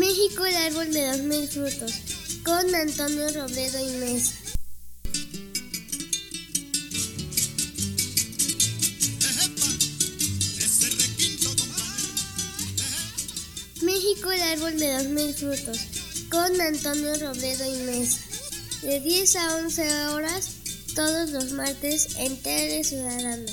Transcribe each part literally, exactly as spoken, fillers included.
México, el árbol de los mil frutos, con Antonio Robledo y Mesa. México, el árbol de los mil frutos, con Antonio Robledo y Mesa. De diez a once horas, todos los martes, en Tele Ciudadana.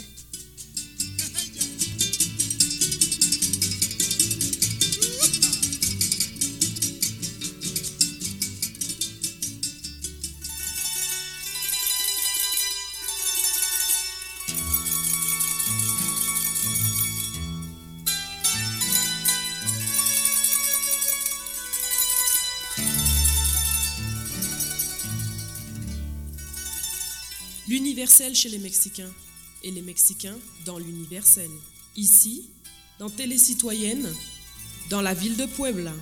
L'universel chez les Mexicains et les Mexicains dans l'universel. Ici, dans Télé Citoyenne, dans la ville de Puebla.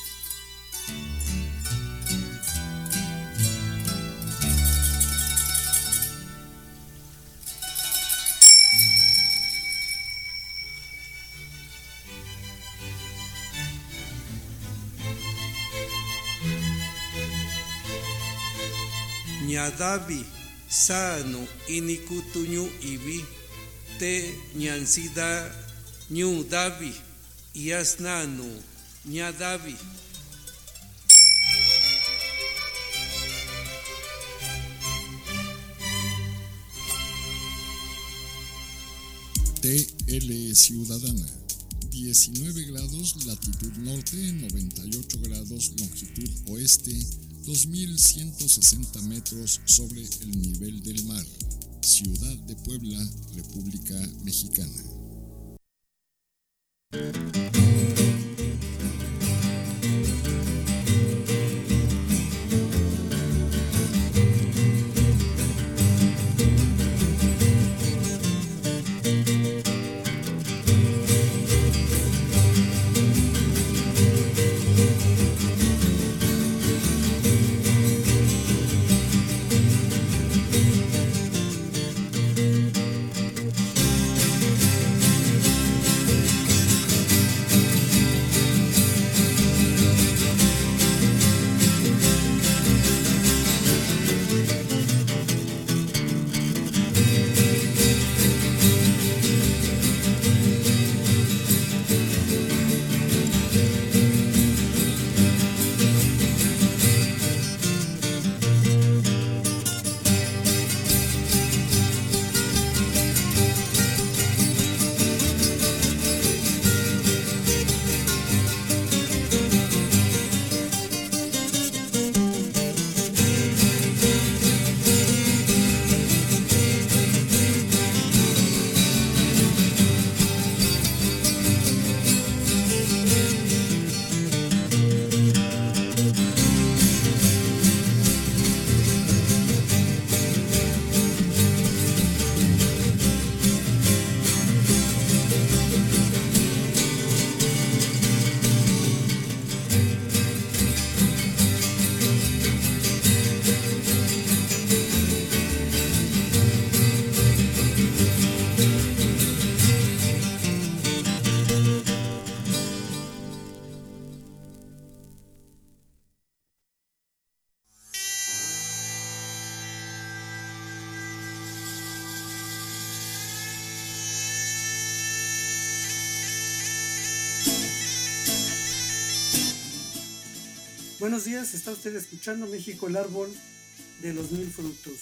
Ñadavi sano inikutuñu ibi te ñansida ñu davi yasnanu ñadavi. T L Ciudadana, diecinueve grados latitud norte, noventa y ocho grados longitud oeste, dos mil ciento sesenta metros sobre el nivel del mar. Ciudad de Puebla, República Mexicana. Buenos días, está usted escuchando México, el árbol de los mil frutos.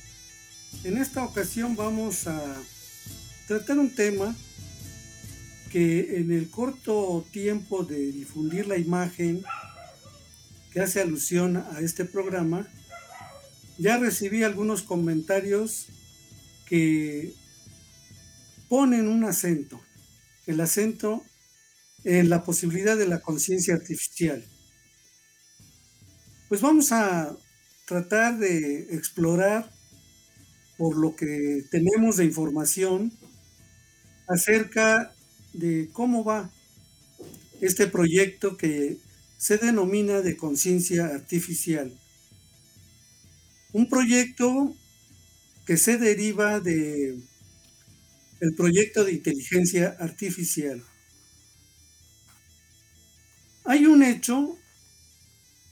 En esta ocasión vamos a tratar un tema que en el corto tiempo de difundir la imagen que hace alusión a este programa, ya recibí algunos comentarios que ponen un acento, el acento en la posibilidad de la conciencia artificial. Pues vamos a tratar de explorar por lo que tenemos de información acerca de cómo va este proyecto que se denomina de conciencia artificial. Un proyecto que se deriva de el proyecto de inteligencia artificial. Hay un hecho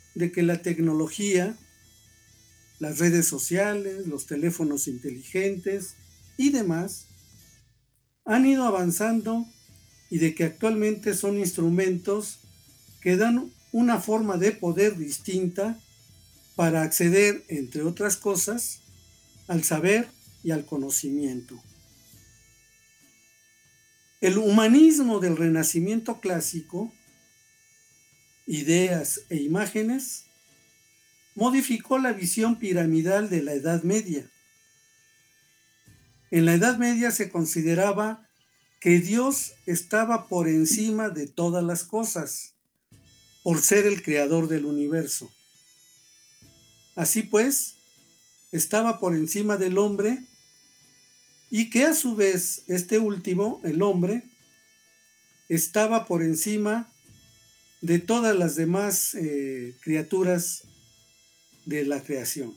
de que la tecnología, las redes sociales, los teléfonos inteligentes y demás han ido avanzando y de que actualmente son instrumentos que dan una forma de poder distinta para acceder, entre otras cosas, al saber y al conocimiento. El humanismo del Renacimiento clásico, ideas e imágenes, modificó la visión piramidal de la Edad Media. En la Edad Media se consideraba que Dios estaba por encima de todas las cosas, por ser el creador del universo. Así pues, estaba por encima del hombre y que a su vez este último, el hombre, estaba por encima de todas las demás eh, criaturas de la creación.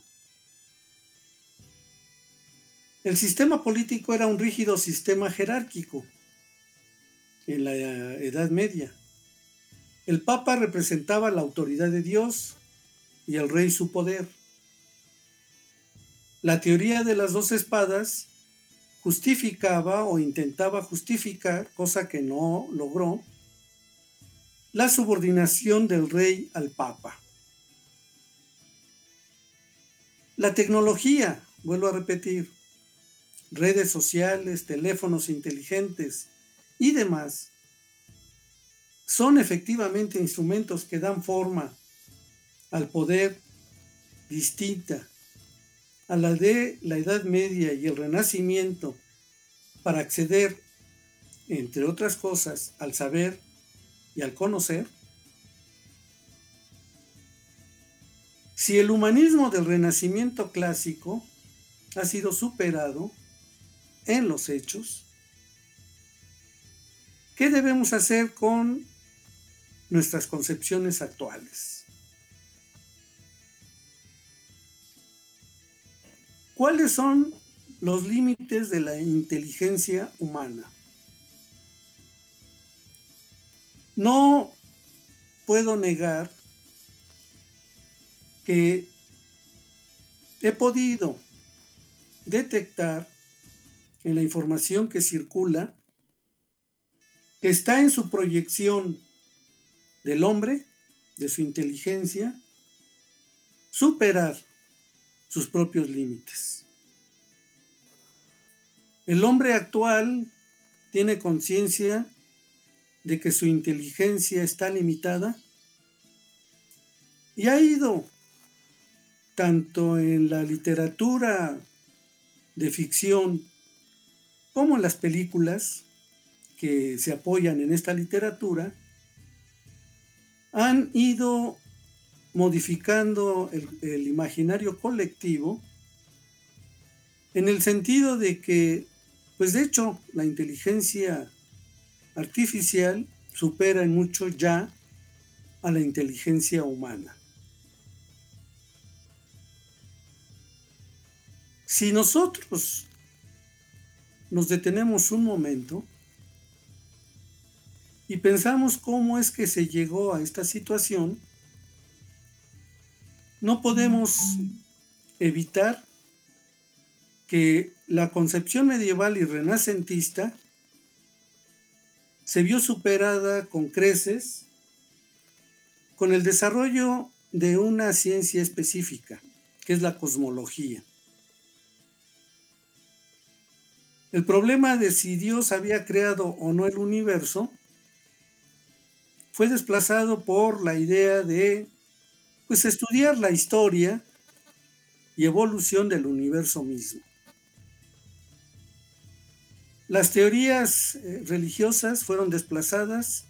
El sistema político era un rígido sistema jerárquico en la Edad Media. El Papa representaba la autoridad de Dios y el rey su poder. La teoría de las dos espadas justificaba o intentaba justificar, cosa que no logró, la subordinación del rey al Papa. La tecnología, vuelvo a repetir, redes sociales, teléfonos inteligentes y demás, son efectivamente instrumentos que dan forma al poder distinta a la de la Edad Media y el Renacimiento para acceder, entre otras cosas, al saber y al conocer. Si el humanismo del Renacimiento clásico ha sido superado en los hechos, ¿qué debemos hacer con nuestras concepciones actuales? ¿Cuáles son los límites de la inteligencia humana? No puedo negar que he podido detectar en la información que circula que está en su proyección del hombre, de su inteligencia, superar sus propios límites. El hombre actual tiene conciencia de que su inteligencia está limitada y ha ido tanto en la literatura de ficción como en las películas que se apoyan en esta literatura, han ido modificando el, el imaginario colectivo en el sentido de que, pues de hecho, la inteligencia artificial supera en mucho ya a la inteligencia humana. Si nosotros nos detenemos un momento y pensamos cómo es que se llegó a esta situación, no podemos evitar que la concepción medieval y renacentista se vio superada con creces con el desarrollo de una ciencia específica, que es la cosmología. El problema de si Dios había creado o no el universo fue desplazado por la idea de pues, estudiar la historia y evolución del universo mismo. Las teorías eh, religiosas fueron desplazadas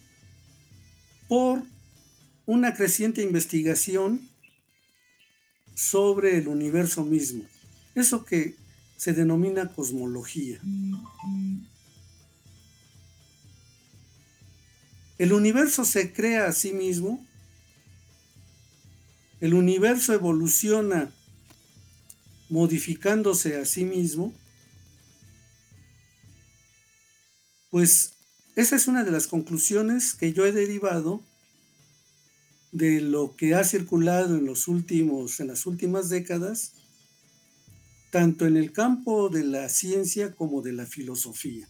por una creciente investigación sobre el universo mismo, eso que se denomina cosmología. El universo se crea a sí mismo, el universo evoluciona modificándose a sí mismo, pues esa es una de las conclusiones que yo he derivado de lo que ha circulado en los últimos, en las últimas décadas, tanto en el campo de la ciencia como de la filosofía.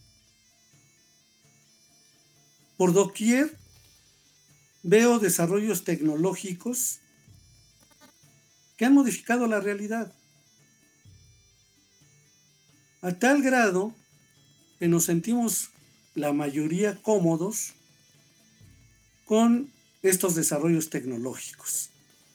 Por doquier veo desarrollos tecnológicos que han modificado la realidad, a tal grado que nos sentimos la mayoría cómodos con estos desarrollos tecnológicos.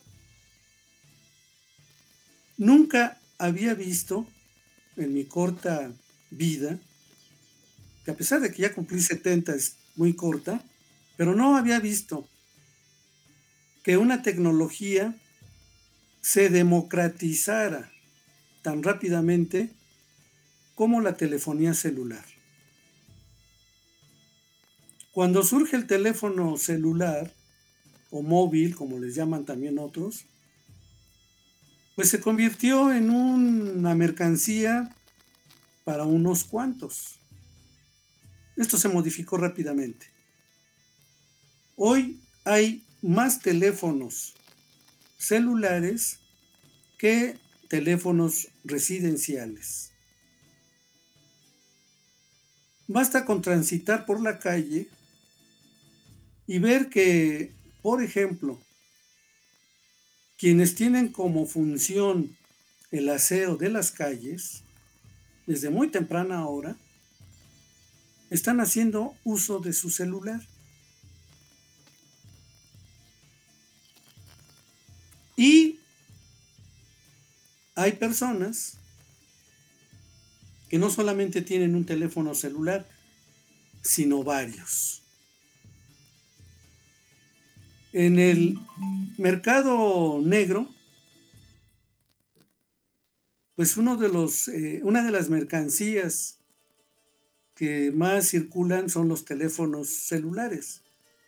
Nunca había visto en mi corta vida, que a pesar de que ya cumplí setenta, es muy corta, pero no había visto que una tecnología se democratizara tan rápidamente como la telefonía celular. Cuando surge el teléfono celular, o móvil, como les llaman también otros, pues se convirtió en una mercancía para unos cuantos. Esto se modificó rápidamente. Hoy hay más teléfonos celulares que teléfonos residenciales. Basta con transitar por la calle y ver que, por ejemplo, quienes tienen como función el aseo de las calles, desde muy temprana hora, están haciendo uso de su celular. Y hay personas que no solamente tienen un teléfono celular, sino varios. En el mercado negro, pues uno de los, eh, una de las mercancías que más circulan son los teléfonos celulares.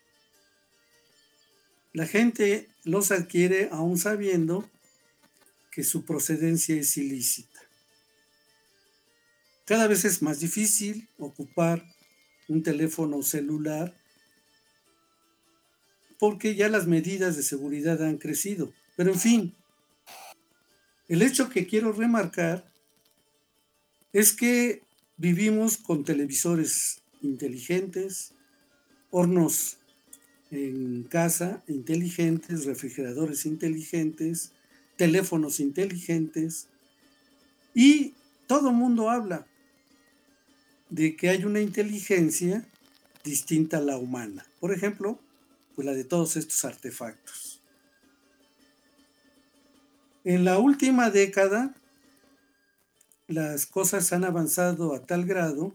La gente los adquiere aún sabiendo que su procedencia es ilícita. Cada vez es más difícil ocupar un teléfono celular porque ya las medidas de seguridad han crecido. Pero en fin, el hecho que quiero remarcar es que vivimos con televisores inteligentes, hornos en casa inteligentes, refrigeradores inteligentes, teléfonos inteligentes, y todo el mundo habla de que hay una inteligencia distinta a la humana. Por ejemplo, pues la de todos estos artefactos. En la última década, las cosas han avanzado a tal grado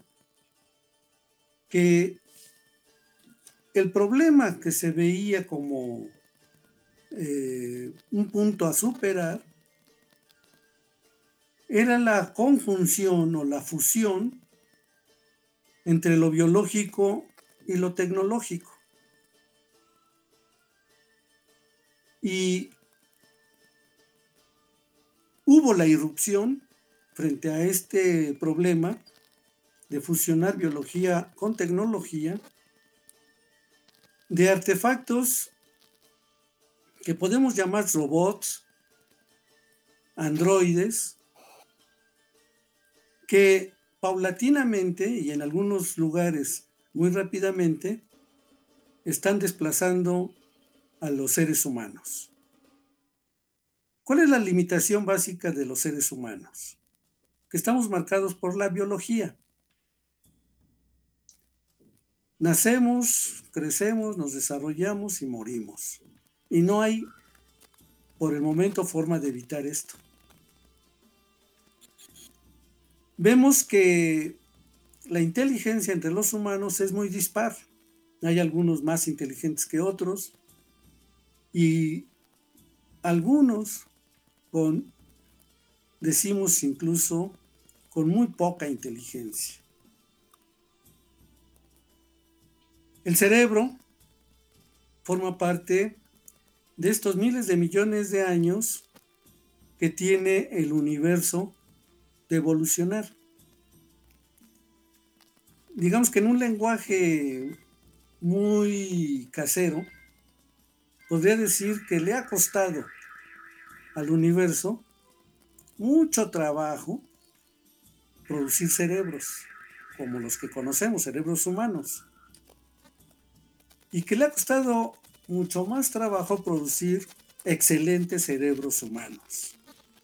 que el problema que se veía como eh, un punto a superar era la conjunción o la fusión entre lo biológico y lo tecnológico. Y hubo la irrupción frente a este problema de fusionar biología con tecnología, de artefactos que podemos llamar robots, androides, que paulatinamente y en algunos lugares muy rápidamente están desplazando a los seres humanos. ¿Cuál es la limitación básica de los seres humanos? Que estamos marcados por la biología. Nacemos, crecemos, nos desarrollamos y morimos. Y no hay, por el momento, forma de evitar esto. Vemos que la inteligencia entre los humanos es muy dispar. Hay algunos más inteligentes que otros y algunos con, decimos incluso, con muy poca inteligencia. El cerebro forma parte de estos miles de millones de años que tiene el universo de evolucionar. Digamos que en un lenguaje muy casero, podría decir que le ha costado al universo mucho trabajo producir cerebros, como los que conocemos, cerebros humanos. Y que le ha costado mucho más trabajo producir excelentes cerebros humanos.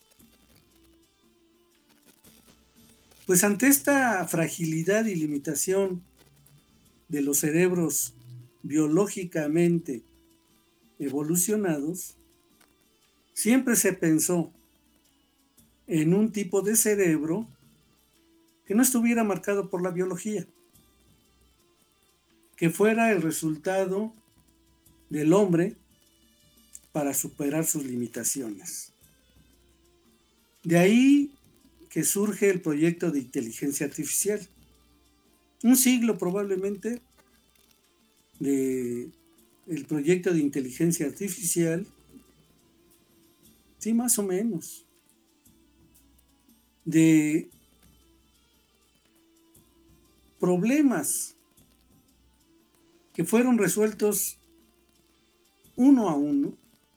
Pues ante esta fragilidad y limitación de los cerebros biológicamente evolucionados, siempre se pensó en un tipo de cerebro que no estuviera marcado por la biología, que fuera el resultado del hombre para superar sus limitaciones. De ahí que surge el proyecto de inteligencia artificial. Un siglo probablemente de el proyecto de inteligencia artificial, sí, más o menos, de problemas que fueron resueltos uno a uno.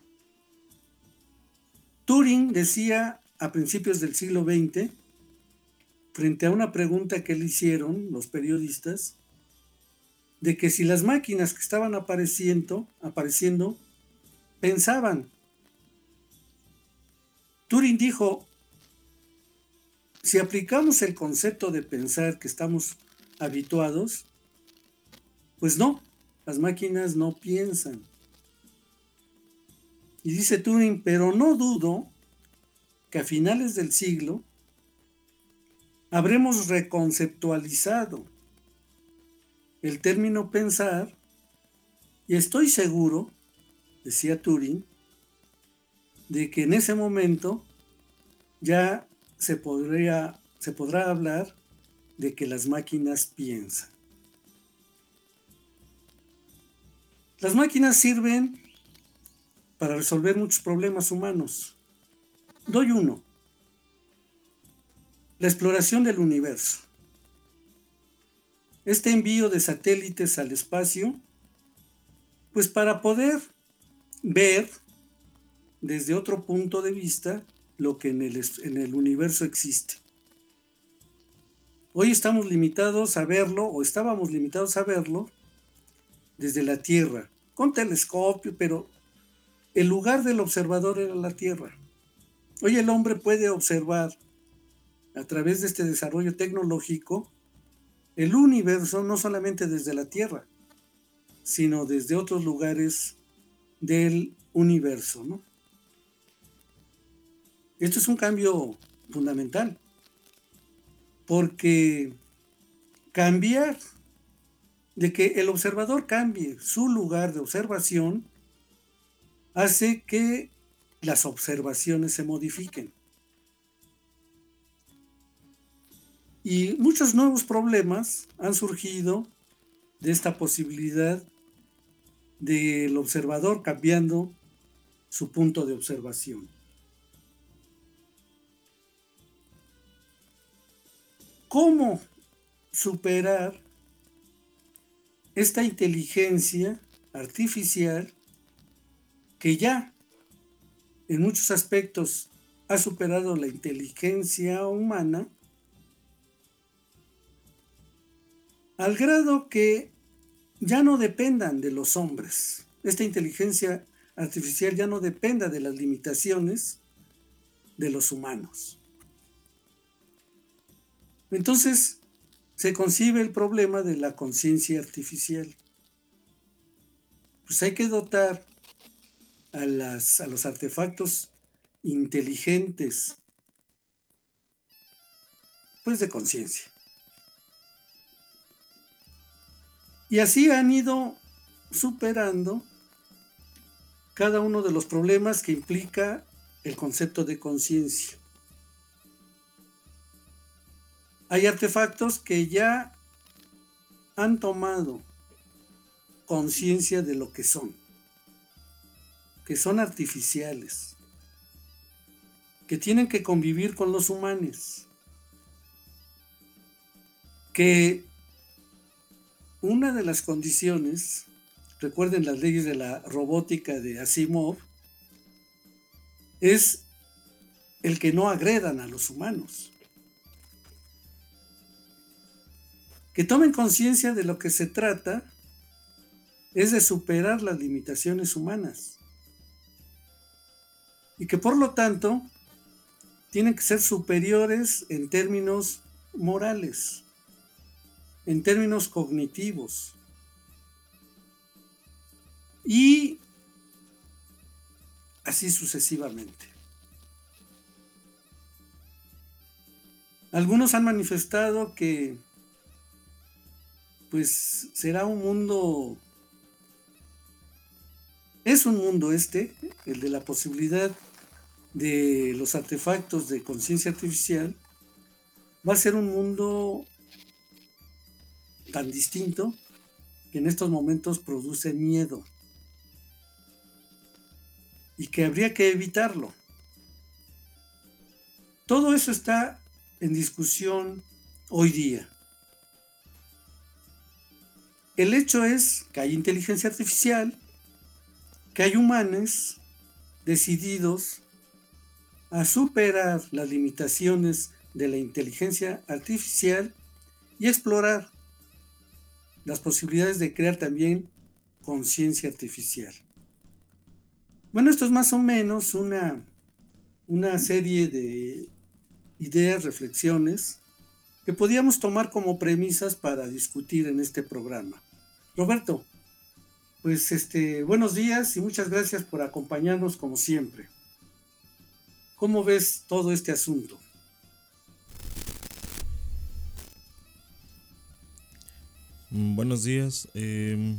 Turing decía a principios del siglo veinte, frente a una pregunta que le hicieron los periodistas, de que si las máquinas que estaban apareciendo, apareciendo pensaban. Turing dijo, si aplicamos el concepto de pensar que estamos habituados, pues no, las máquinas no piensan. Y dice Turing, pero no dudo que a finales del siglo habremos reconceptualizado el término pensar y estoy seguro, decía Turing, de que en ese momento ya se podría, se podrá hablar de que las máquinas piensan. Las máquinas sirven para resolver muchos problemas humanos. Doy uno. La exploración del universo. Este envío de satélites al espacio, pues para poder ver desde otro punto de vista lo que en el, en el universo existe. Hoy estamos limitados a verlo, o estábamos limitados a verlo, desde la Tierra, con telescopio, pero el lugar del observador era la Tierra. Hoy el hombre puede observar, a través de este desarrollo tecnológico, el universo no solamente desde la Tierra, sino desde otros lugares del universo, ¿no? Esto es un cambio fundamental, porque cambiar, de que el observador cambie su lugar de observación, hace que las observaciones se modifiquen. Y muchos nuevos problemas han surgido de esta posibilidad del observador cambiando su punto de observación. ¿Cómo superar esta inteligencia artificial que ya en muchos aspectos ha superado la inteligencia humana, al grado que ya no dependan de los hombres? Esta inteligencia artificial ya no dependa de las limitaciones de los humanos. Entonces se concibe el problema de la conciencia artificial. Pues hay que dotar a, las, a los artefactos inteligentes, pues de conciencia. Y así han ido superando cada uno de los problemas que implica el concepto de conciencia. Hay artefactos que ya han tomado conciencia de lo que son, que son artificiales, que tienen que convivir con los humanos, que una de las condiciones recuerden las leyes de la robótica de Asimov, es el que no agredan a los humanos. Que tomen conciencia de lo que se trata es de superar las limitaciones humanas. Y que por lo tanto tienen que ser superiores en términos morales, en términos cognitivos. Y así sucesivamente. Algunos han manifestado que pues será un mundo, es un mundo este, el de la posibilidad de los artefactos de conciencia artificial, va a ser un mundo tan distinto que en estos momentos produce miedo y que habría que evitarlo. Todo eso está en discusión hoy día. El hecho es que hay inteligencia artificial, que hay humanos decididos a superar las limitaciones de la inteligencia artificial y explorar las posibilidades de crear también conciencia artificial. Bueno, esto es más o menos una, una serie de ideas, reflexiones que podíamos tomar como premisas para discutir en este programa. Roberto, pues este, buenos días y muchas gracias por acompañarnos como siempre. ¿Cómo ves todo este asunto? Buenos días. Eh,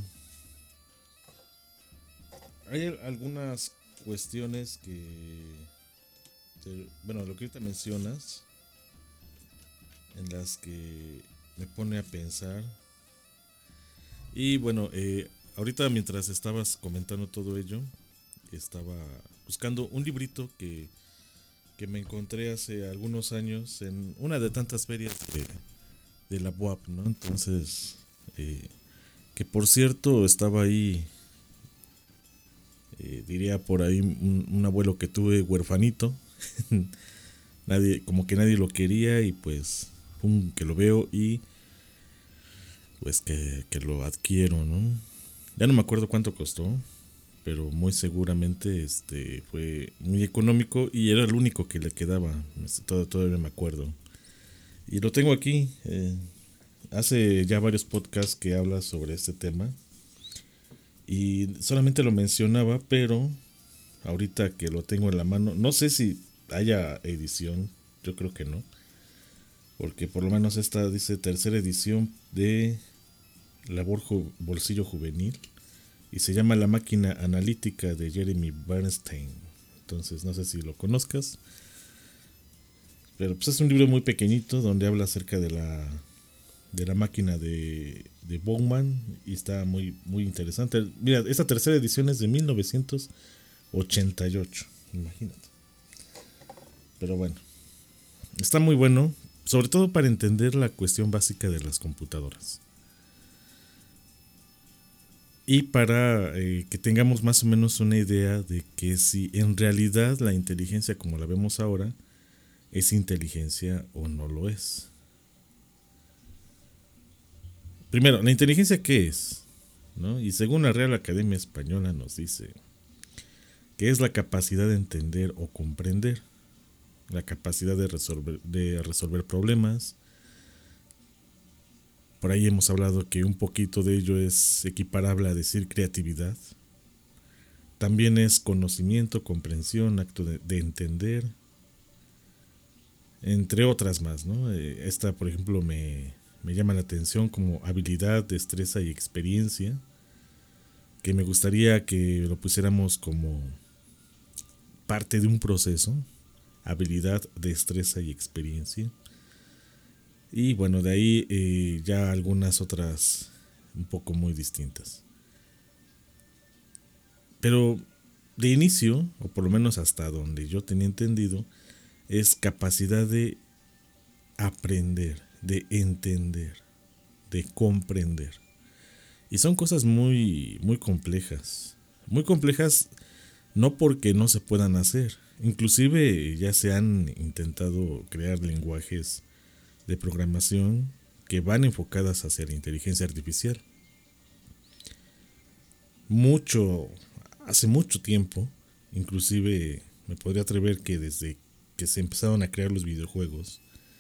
hay algunas cuestiones que, te, bueno, lo que ahorita mencionas, en las que me pone a pensar. Y bueno, eh, ahorita mientras estabas comentando todo ello, estaba buscando un librito que, que me encontré hace algunos años en una de tantas ferias de, de la U A P, ¿no? Entonces, eh, que por cierto estaba ahí, eh, diría por ahí un, un abuelo que tuve huerfanito, nadie, como que nadie lo quería y pues pum, que lo veo y pues que, que lo adquiero, ¿no? Ya no me acuerdo cuánto costó, pero muy seguramente este fue muy económico y era el único que le quedaba, todavía, todavía me acuerdo. Y lo tengo aquí, eh, hace ya varios podcasts que habla sobre este tema y solamente lo mencionaba, pero ahorita que lo tengo en la mano, no sé si haya edición, yo creo que no, porque por lo menos esta dice tercera edición de Labor Ju- Bolsillo Juvenil y se llama La Máquina Analítica de Jeremy Bernstein. Entonces no sé si lo conozcas, pero pues es un libro muy pequeñito donde habla acerca de la de la máquina de, de Bowman y está muy, muy interesante. Mira, esta tercera edición es de mil novecientos ochenta y ocho, imagínate. Pero bueno, está muy bueno, sobre todo para entender la cuestión básica de las computadoras. Y para eh, que tengamos más o menos una idea de que si en realidad la inteligencia como la vemos ahora es inteligencia o no lo es. Primero, ¿la inteligencia qué es? ¿No? Y según la Real Academia Española nos dice que es la capacidad de entender o comprender, la capacidad de resolver, de resolver problemas. Por ahí hemos hablado que un poquito de ello es equiparable a decir creatividad. También es conocimiento, comprensión, acto de, de entender, entre otras más, ¿no? Esta, por ejemplo, me, me llama la atención como habilidad, destreza y experiencia, que me gustaría que lo pusiéramos como parte de un proceso, habilidad, destreza y experiencia. Y bueno, de ahí eh, ya algunas otras un poco muy distintas. Pero de inicio, o por lo menos hasta donde yo tenía entendido, es capacidad de aprender, de entender, de comprender. Y son cosas muy, muy complejas. Muy complejas no porque no se puedan hacer. Inclusive ya se han intentado crear lenguajes de programación que van enfocadas hacia la inteligencia artificial. Mucho, hace mucho tiempo, inclusive me podría atrever que desde que se empezaron a crear los videojuegos,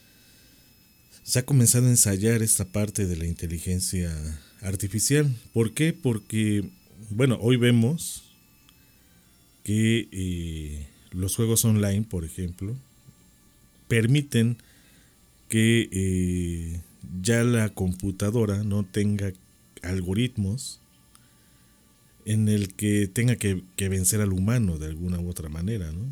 se ha comenzado a ensayar esta parte de la inteligencia artificial. ¿Por qué? Porque, bueno, hoy vemos que eh, los juegos online, por ejemplo, permiten que eh, ya la computadora no tenga algoritmos en el que tenga que, que vencer al humano de alguna u otra manera, ¿no?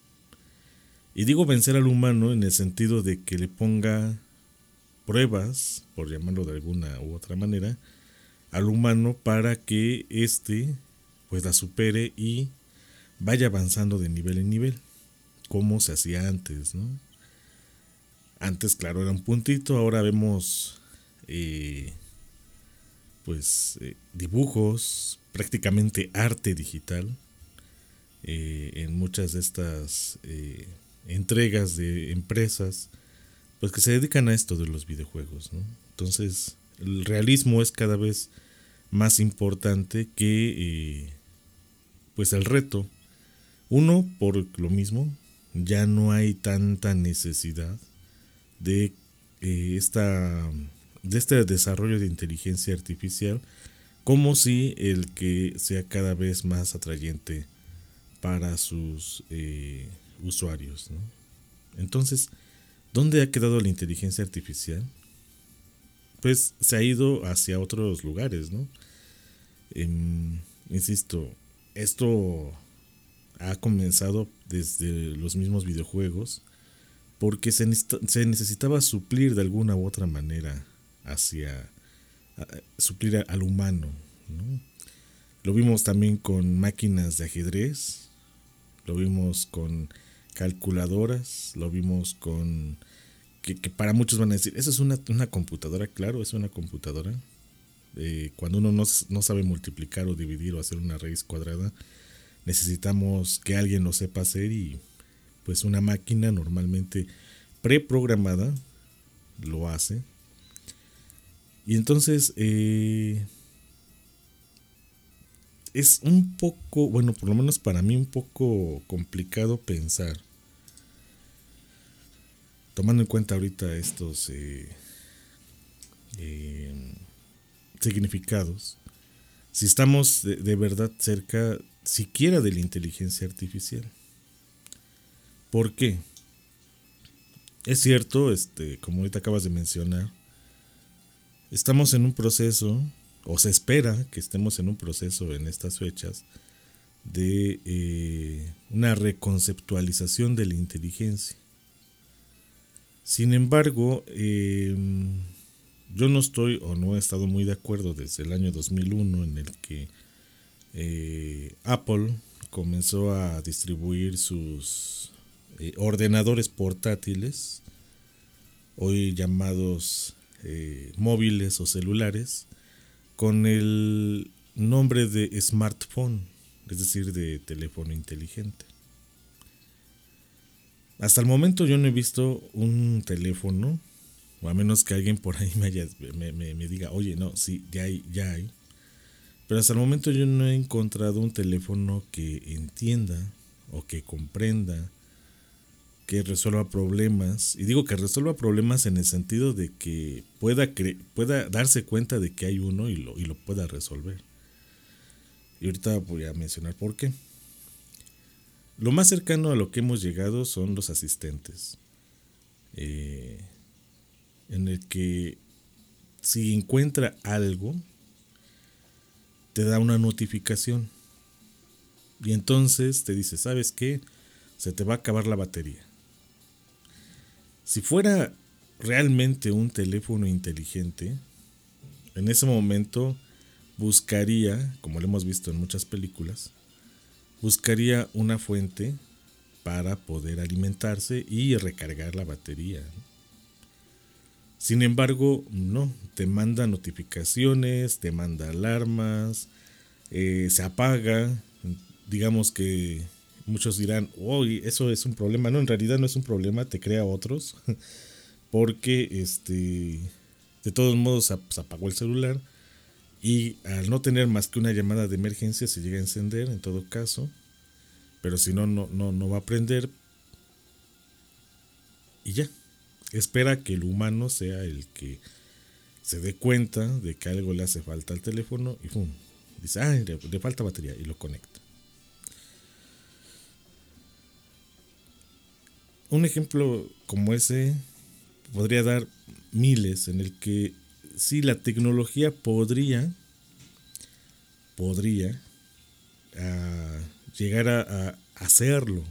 Y digo vencer al humano en el sentido de que le ponga pruebas, por llamarlo de alguna u otra manera, al humano para que éste pues la supere y vaya avanzando de nivel en nivel, como se hacía antes, ¿no? Antes, claro, era un puntito, ahora vemos eh, pues eh, dibujos, prácticamente arte digital eh, en muchas de estas eh, entregas de empresas pues que se dedican a esto de los videojuegos, ¿no? Entonces el realismo es cada vez más importante que eh, pues el reto. Uno, por lo mismo, ya no hay tanta necesidad de eh, esta de este desarrollo de inteligencia artificial, como si el que sea cada vez más atrayente para sus eh, usuarios, ¿no? Entonces, ¿dónde ha quedado la inteligencia artificial? Pues se ha ido hacia otros lugares, ¿no? Eh, insisto, esto ha comenzado desde los mismos videojuegos, porque se, necesita, se necesitaba suplir de alguna u otra manera hacia a, suplir a, al humano, ¿no? Lo vimos también con máquinas de ajedrez, lo vimos con calculadoras, lo vimos con que, que para muchos van a decir, eso es una, una computadora. Claro, es una computadora. Eh, cuando uno no, no sabe multiplicar o dividir o hacer una raíz cuadrada, necesitamos que alguien lo sepa hacer, y pues una máquina normalmente preprogramada lo hace. Y entonces eh, es un poco, bueno, por lo menos para mí un poco complicado pensar, tomando en cuenta ahorita estos eh, eh, significados, si estamos de, de verdad cerca siquiera de la inteligencia artificial. ¿Por qué? Es cierto, este, como ahorita acabas de mencionar, estamos en un proceso, o se espera que estemos en un proceso en estas fechas, de eh, una reconceptualización de la inteligencia. Sin embargo, eh, yo no estoy o no he estado muy de acuerdo desde el año dos mil uno, en el que eh, Apple comenzó a distribuir sus eh, ordenadores portátiles, hoy llamados eh, móviles o celulares, con el nombre de smartphone, es decir, de teléfono inteligente. Hasta el momento yo no he visto un teléfono, o a menos que alguien por ahí me, haya, me, me, me diga, oye, no, sí, ya hay, ya hay. Pero hasta el momento yo no he encontrado un teléfono que entienda o que comprenda, que resuelva problemas. Y digo que resuelva problemas en el sentido de que pueda, cre- pueda darse cuenta de que hay uno y lo, y lo pueda resolver. Y ahorita voy a mencionar por qué. Lo más cercano a lo que hemos llegado son los asistentes, eh, en el que si encuentra algo, te da una notificación, y entonces te dice, ¿sabes qué? Se te va a acabar la batería. Si fuera realmente un teléfono inteligente, en ese momento buscaría, como lo hemos visto en muchas películas, buscaría una fuente para poder alimentarse y recargar la batería. Sin embargo, no, te manda notificaciones, te manda alarmas, eh, se apaga. Digamos que muchos dirán, oh, eso es un problema. No, en realidad no es un problema, te crea otros. Porque este, de todos modos se apagó el celular. Y al no tener más que una llamada de emergencia se llega a encender en todo caso. Pero si no, no, no, no va a prender. Y ya. Espera que el humano sea el que se dé cuenta de que algo le hace falta al teléfono y ¡pum! Dice, ah, le, le falta batería y lo conecta. Un ejemplo como ese podría dar miles en el que sí, la tecnología podría, podría uh, llegar a, a hacerlo.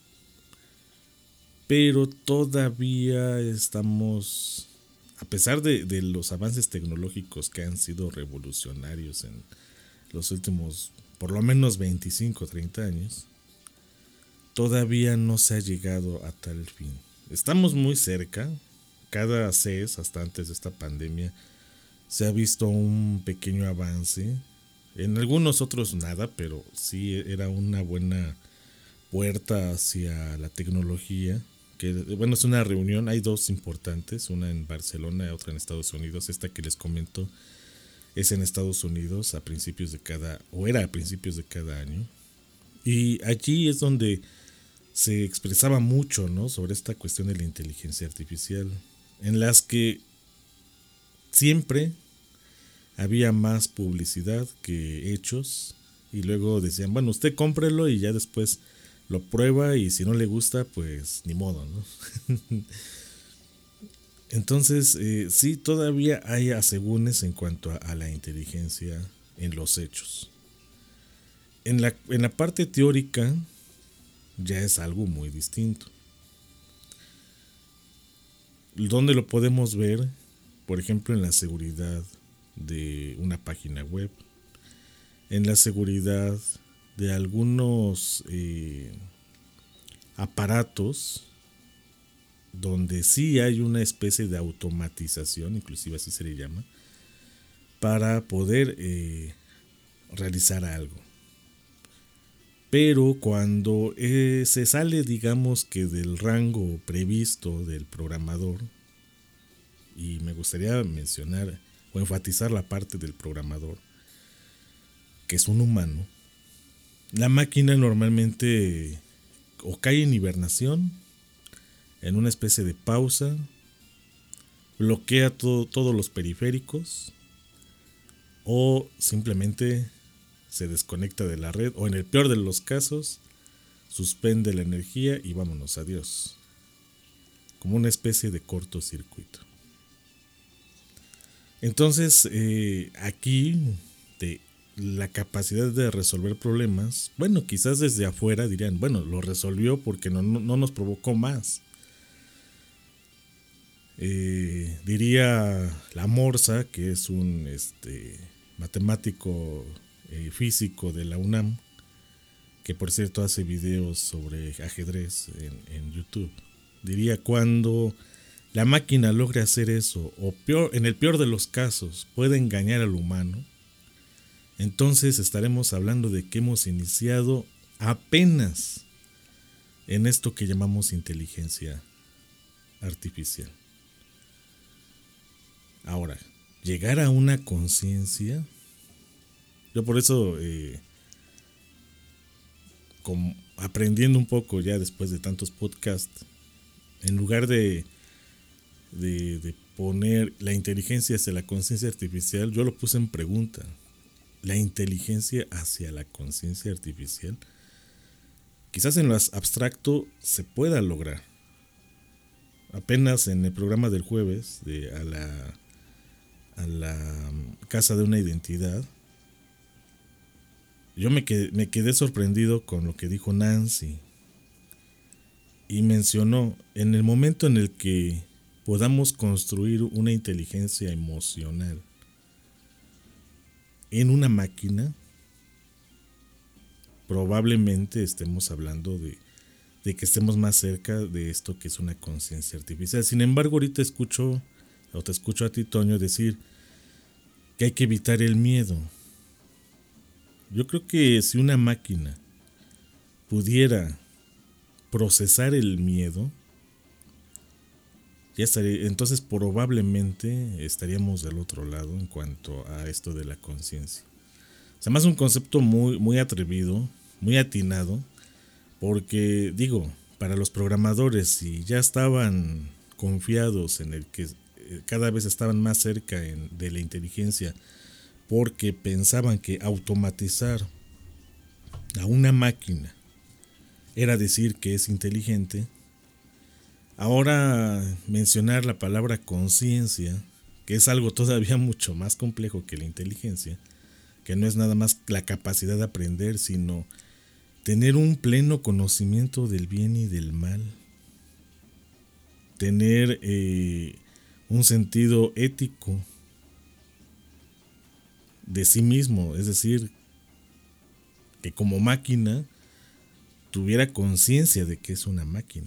Pero todavía estamos, a pesar de, de los avances tecnológicos que han sido revolucionarios en los últimos, por lo menos veinticinco o treinta años, todavía no se ha llegado a tal fin. Estamos muy cerca, cada C E S, hasta antes de esta pandemia, se ha visto un pequeño avance. En algunos otros nada, pero sí era una buena puerta hacia la tecnología. Que, bueno, es una reunión, hay dos importantes, una en Barcelona y otra en Estados Unidos. Esta que les comento es en Estados Unidos a principios de cada, o era a principios de cada año. Y allí es donde se expresaba mucho, ¿no?, sobre esta cuestión de la inteligencia artificial, en las que siempre había más publicidad que hechos. Y luego decían, bueno, usted cómprelo y ya después lo prueba y si no le gusta, pues ni modo, ¿no? Entonces, eh, sí, todavía hay asegúnes en cuanto a, a la inteligencia en los hechos. En la, en la parte teórica ya es algo muy distinto. ¿Dónde lo podemos ver? Por ejemplo, en la seguridad de una página web, en la seguridad de algunos eh, aparatos donde sí hay una especie de automatización, inclusive así se le llama, para poder eh, realizar algo. Pero cuando eh, se sale, digamos que del rango previsto del programador, y me gustaría mencionar o enfatizar la parte del programador, que es un humano, la máquina normalmente o cae en hibernación, en una especie de pausa, bloquea todo, todos los periféricos, o simplemente se desconecta de la red, o en el peor de los casos, suspende la energía y vámonos, adiós. Como una especie de cortocircuito. Entonces, eh, aquí, de la capacidad de resolver problemas, bueno, quizás desde afuera dirían, bueno, lo resolvió porque no, no, no nos provocó más. Eh, diría la Morsa, que es un este, matemático eh, físico de la UNAM, que por cierto hace videos sobre ajedrez en, en YouTube. Diría, cuando la máquina logra hacer eso, o peor, en el peor de los casos, puede engañar al humano, entonces estaremos hablando de que hemos iniciado apenas en esto que llamamos inteligencia artificial. Ahora, llegar a una conciencia, yo por eso, eh, como aprendiendo un poco ya después de tantos podcasts, en lugar de, de, de poner la inteligencia hacia la conciencia artificial, yo lo puse en pregunta. La inteligencia hacia la conciencia artificial, quizás en lo abstracto se pueda lograr. Apenas en el programa del jueves de a la a la casa de una identidad, yo me quedé, me quedé sorprendido con lo que dijo Nancy, y mencionó, en el momento en el que podamos construir una inteligencia emocional en una máquina, probablemente estemos hablando de, de que estemos más cerca de esto que es una conciencia artificial. Sin embargo, ahorita escucho o te escucho a ti, Toño, decir que hay que evitar el miedo. Yo creo que si una máquina pudiera procesar el miedo, ya estaría, entonces probablemente estaríamos del otro lado en cuanto a esto de la conciencia. O sea, más un concepto muy, muy atrevido, muy atinado, porque digo, para los programadores, si ya estaban confiados en el que cada vez estaban más cerca en, de la inteligencia, porque pensaban que automatizar a una máquina era decir que es inteligente, ahora mencionar la palabra conciencia, que es algo todavía mucho más complejo que la inteligencia, que no es nada más la capacidad de aprender, sino tener un pleno conocimiento del bien y del mal, tener eh, un sentido ético de sí mismo, es decir, que como máquina tuviera conciencia de que es una máquina,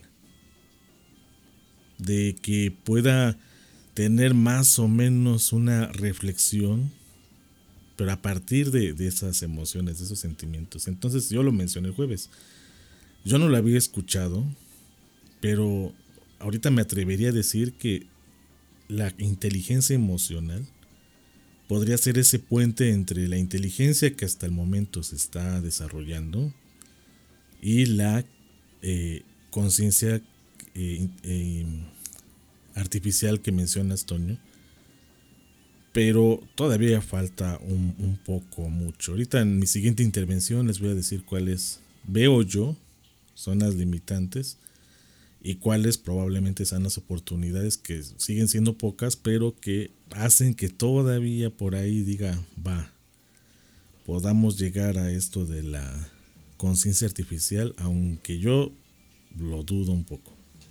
de que pueda tener más o menos una reflexión, pero a partir de, de esas emociones, de esos sentimientos. Entonces yo lo mencioné el jueves, yo no lo había escuchado, pero ahorita me atrevería a decir que la inteligencia emocional podría ser ese puente entre la inteligencia que hasta el momento se está desarrollando y la eh, conciencia eh, eh, artificial que mencionas, Toño. Pero todavía falta un, un poco mucho. Ahorita en mi siguiente intervención les voy a decir cuáles veo yo son las limitantes y cuáles probablemente sean las oportunidades, que siguen siendo pocas, pero que hacen que todavía por ahí diga, va, podamos llegar a esto de la conciencia artificial, aunque yo lo dudo un poco.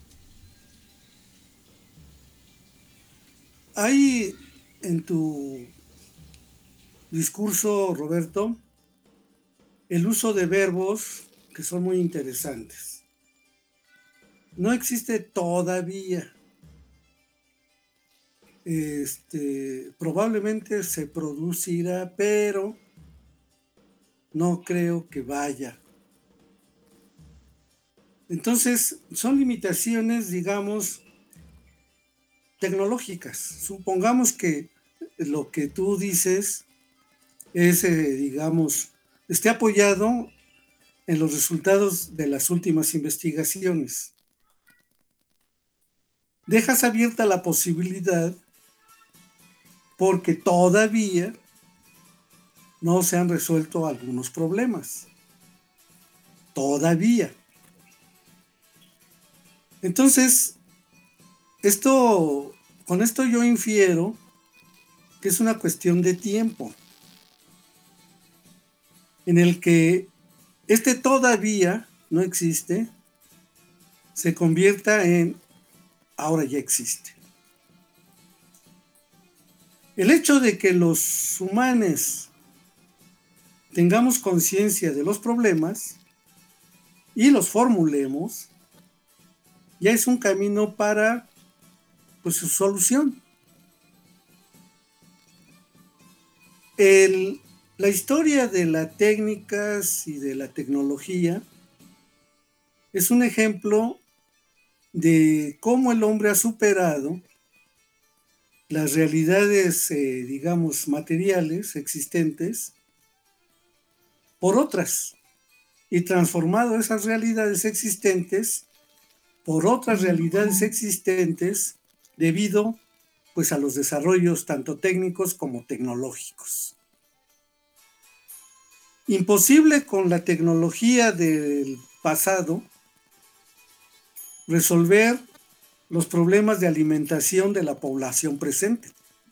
Hay en tu discurso, Roberto, el uso de verbos que son muy interesantes. No existe todavía. Este, probablemente se producirá, pero no creo que vaya. Entonces, son limitaciones, digamos, tecnológicas. Supongamos que lo que tú dices es, eh, digamos, esté apoyado en los resultados de las últimas investigaciones. Dejas abierta la posibilidad porque todavía no se han resuelto algunos problemas. Todavía. Entonces, esto, con esto yo infiero que es una cuestión de tiempo, en el que este todavía no existe, se convierta en ahora ya existe. El hecho de que los humanos tengamos conciencia de los problemas y los formulemos, ya es un camino para, pues, su solución. El, la historia de las técnicas y de la tecnología es un ejemplo de cómo el hombre ha superado las realidades, eh, digamos, materiales existentes por otras y transformado esas realidades existentes por otras realidades existentes debido, pues, a los desarrollos tanto técnicos como tecnológicos. Imposible con la tecnología del pasado resolver los problemas de alimentación de la población presente.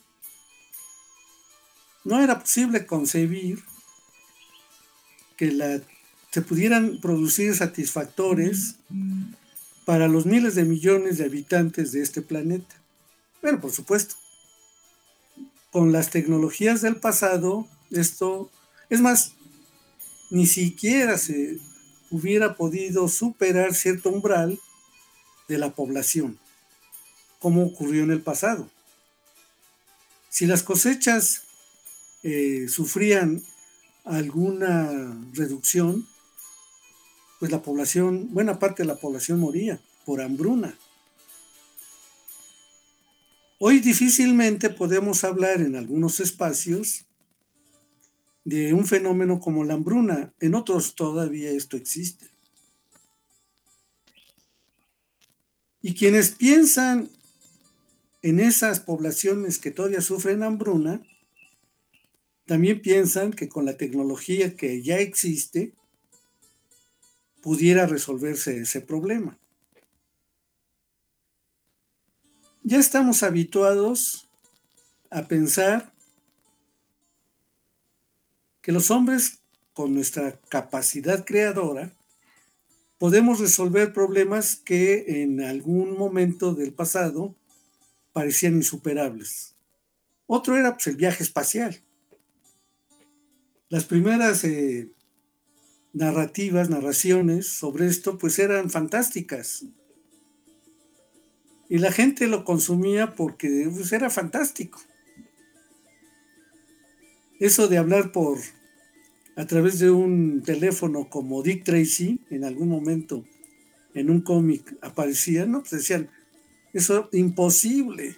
No era posible concebir que la, se pudieran producir satisfactores para los miles de millones de habitantes de este planeta. Pero por supuesto, con las tecnologías del pasado, esto, es más, ni siquiera se hubiera podido superar cierto umbral de la población, como ocurrió en el pasado. Si las cosechas eh, sufrían alguna reducción, pues la población, buena parte de la población moría por hambruna. Hoy difícilmente podemos hablar en algunos espacios de un fenómeno como la hambruna. En otros todavía esto existe. Y quienes piensan en esas poblaciones que todavía sufren hambruna, también piensan que con la tecnología que ya existe, pudiera resolverse ese problema. Ya estamos habituados a pensar que los hombres, con nuestra capacidad creadora, podemos resolver problemas que en algún momento del pasado parecían insuperables. Otro era pues, el viaje espacial. Las primeras eh, narrativas, narraciones sobre esto, pues eran fantásticas. Y la gente lo consumía porque pues, era fantástico. Eso de hablar por a través de un teléfono como Dick Tracy, en algún momento en un cómic aparecía, ¿no? Pues decían, eso es imposible.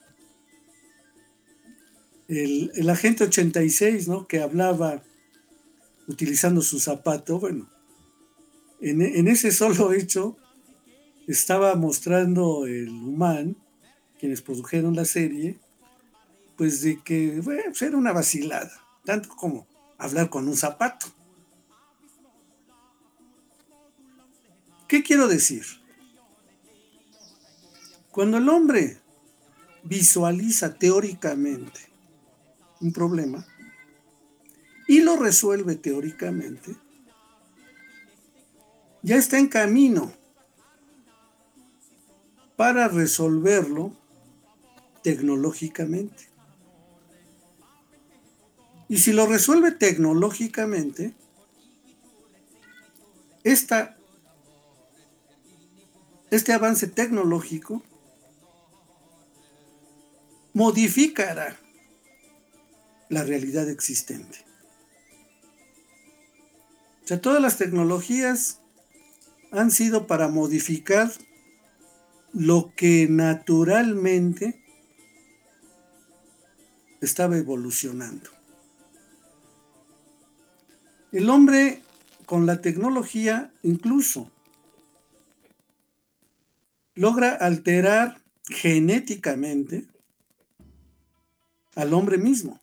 El, el agente ochenta y seis, ¿no? Que hablaba utilizando su zapato, bueno, en, en ese solo hecho estaba mostrando el humano, quienes produjeron la serie, pues de que bueno, pues era una vacilada, tanto como hablar con un zapato. ¿Qué quiero decir? Cuando el hombre visualiza teóricamente un problema y lo resuelve teóricamente, ya está en camino para resolverlo tecnológicamente. Y si lo resuelve tecnológicamente, esta, este avance tecnológico modificará la realidad existente. O sea, todas las tecnologías han sido para modificar lo que naturalmente estaba evolucionando. El hombre con la tecnología incluso logra alterar genéticamente al hombre mismo.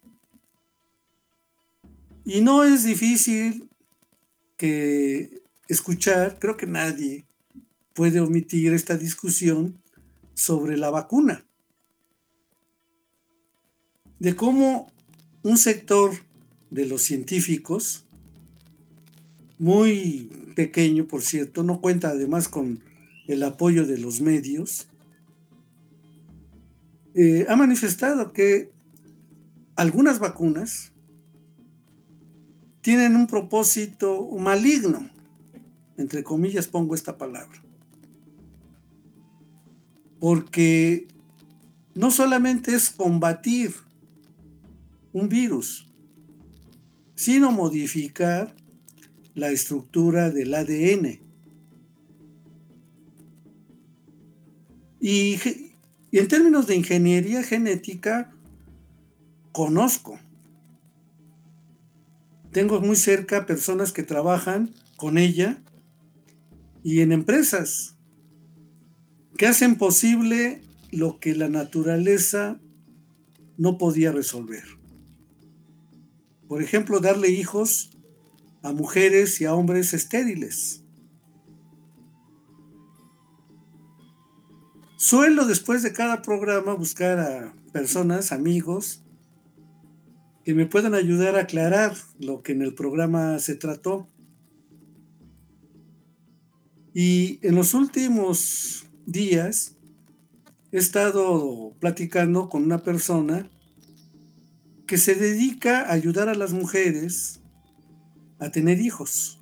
Y no es difícil que escuchar, creo que nadie puede omitir esta discusión sobre la vacuna. De cómo un sector de los científicos, muy pequeño por cierto, no cuenta además con el apoyo de los medios, eh, ha manifestado que algunas vacunas tienen un propósito maligno, entre comillas pongo esta palabra, porque no solamente es combatir un virus, sino modificar la estructura del A D N. Y, y en términos de ingeniería genética, conozco. Tengo muy cerca personas que trabajan con ella y en empresas que hacen posible lo que la naturaleza no podía resolver. Por ejemplo, darle hijos a mujeres y a hombres estériles. Suelo después de cada programa buscar a personas, amigos, que me puedan ayudar a aclarar lo que en el programa se trató. Y en los últimos días he estado platicando con una persona que se dedica a ayudar a las mujeres a tener hijos.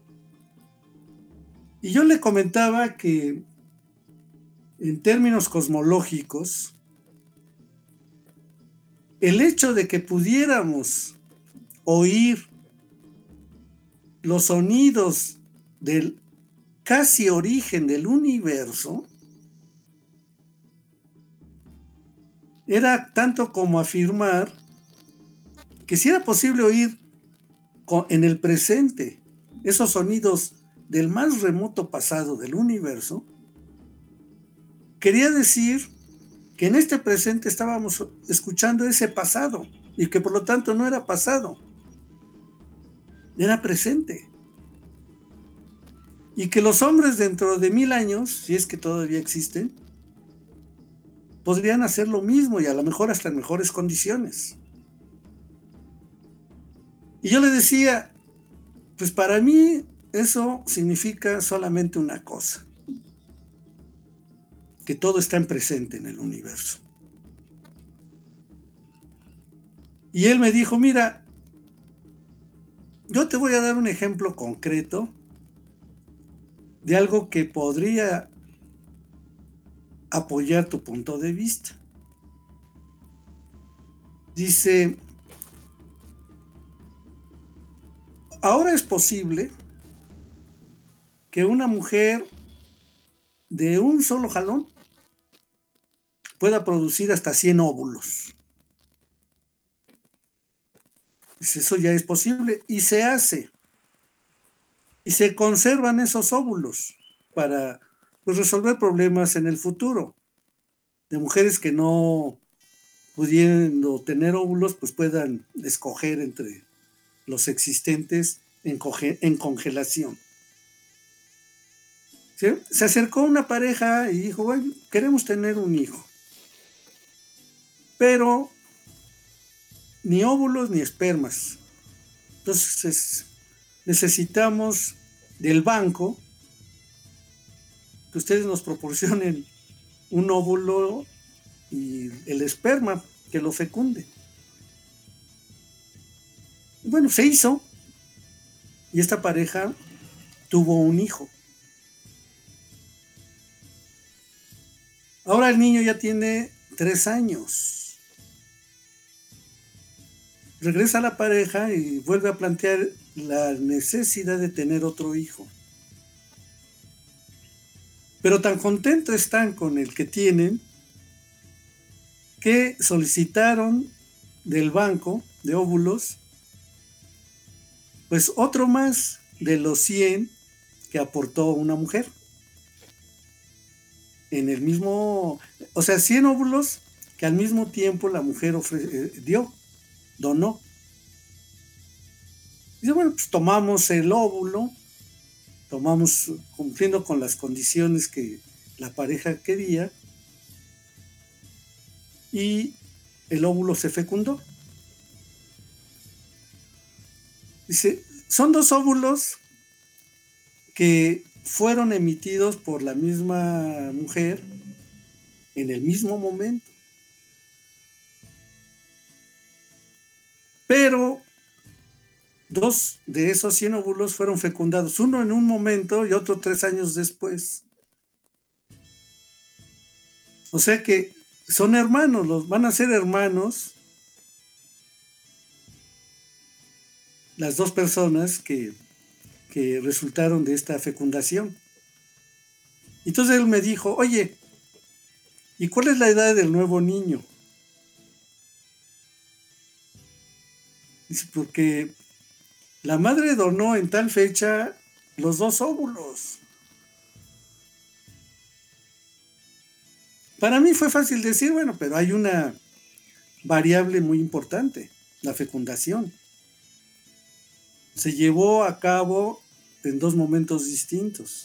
Y yo le comentaba que en términos cosmológicos, el hecho de que pudiéramos oír los sonidos del casi origen del universo era tanto como afirmar que si era posible oír en el presente esos sonidos del más remoto pasado del universo, quería decir que en este presente estábamos escuchando ese pasado y que por lo tanto no era pasado, era presente. Y que los hombres dentro de mil años, si es que todavía existen, podrían hacer lo mismo y a lo mejor hasta en mejores condiciones. Y yo le decía, pues para mí eso significa solamente una cosa, que todo está en presente en el universo. Y él me dijo, mira, yo te voy a dar un ejemplo concreto de algo que podría apoyar tu punto de vista. Dice, ahora es posible que una mujer de un solo jalón pueda producir hasta cien óvulos. Dice, eso ya es posible y se hace. Y se conservan esos óvulos para pues, resolver problemas en el futuro. De mujeres que no pudiendo tener óvulos, pues puedan escoger entre los existentes en, en congelación. ¿Sí? Se acercó una pareja y dijo, bueno, queremos tener un hijo. Pero ni óvulos ni espermas. Entonces necesitamos del banco que ustedes nos proporcionen un óvulo y el esperma que lo fecunde. Bueno, se hizo y esta pareja tuvo un hijo. Ahora el niño ya tiene tres años. Regresa la pareja y vuelve a plantear la necesidad de tener otro hijo. Pero tan contentos están con el que tienen que solicitaron del banco de óvulos pues otro más de los cien que aportó una mujer. En el mismo, o sea, cien óvulos que al mismo tiempo la mujer ofre, eh, dio, donó. Dice, bueno, pues tomamos el óvulo, tomamos cumpliendo con las condiciones que la pareja quería y el óvulo se fecundó. Dice, son dos óvulos que fueron emitidos por la misma mujer en el mismo momento. Pero dos de esos cien óvulos fueron fecundados, uno en un momento y otro tres años después. O sea que son hermanos, los van a ser hermanos las dos personas que, que resultaron de esta fecundación. Entonces él me dijo, oye, ¿y cuál es la edad del nuevo niño? Dice, porque la madre donó en tal fecha los dos óvulos. Para mí fue fácil decir, bueno, pero hay una variable muy importante, la fecundación. Se llevó a cabo en dos momentos distintos.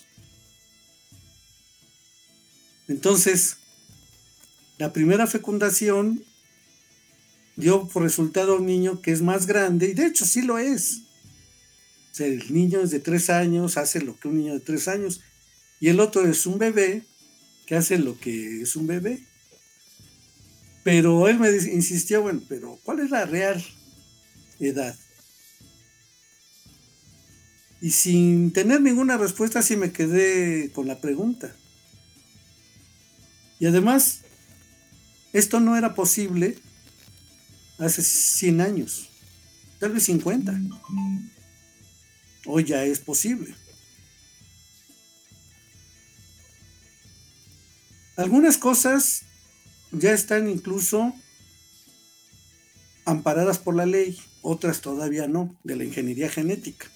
Entonces, la primera fecundación dio por resultado un niño que es más grande, y de hecho sí lo es. O sea, el niño es de tres años, hace lo que un niño de tres años, y el otro es un bebé que hace lo que es un bebé. Pero él me insistió, bueno, pero ¿cuál es la real edad? Y sin tener ninguna respuesta, sí me quedé con la pregunta. Y además, esto no era posible hace cien años, tal vez cincuenta. Hoy ya es posible. Algunas cosas ya están incluso amparadas por la ley, otras todavía no, de la ingeniería genética.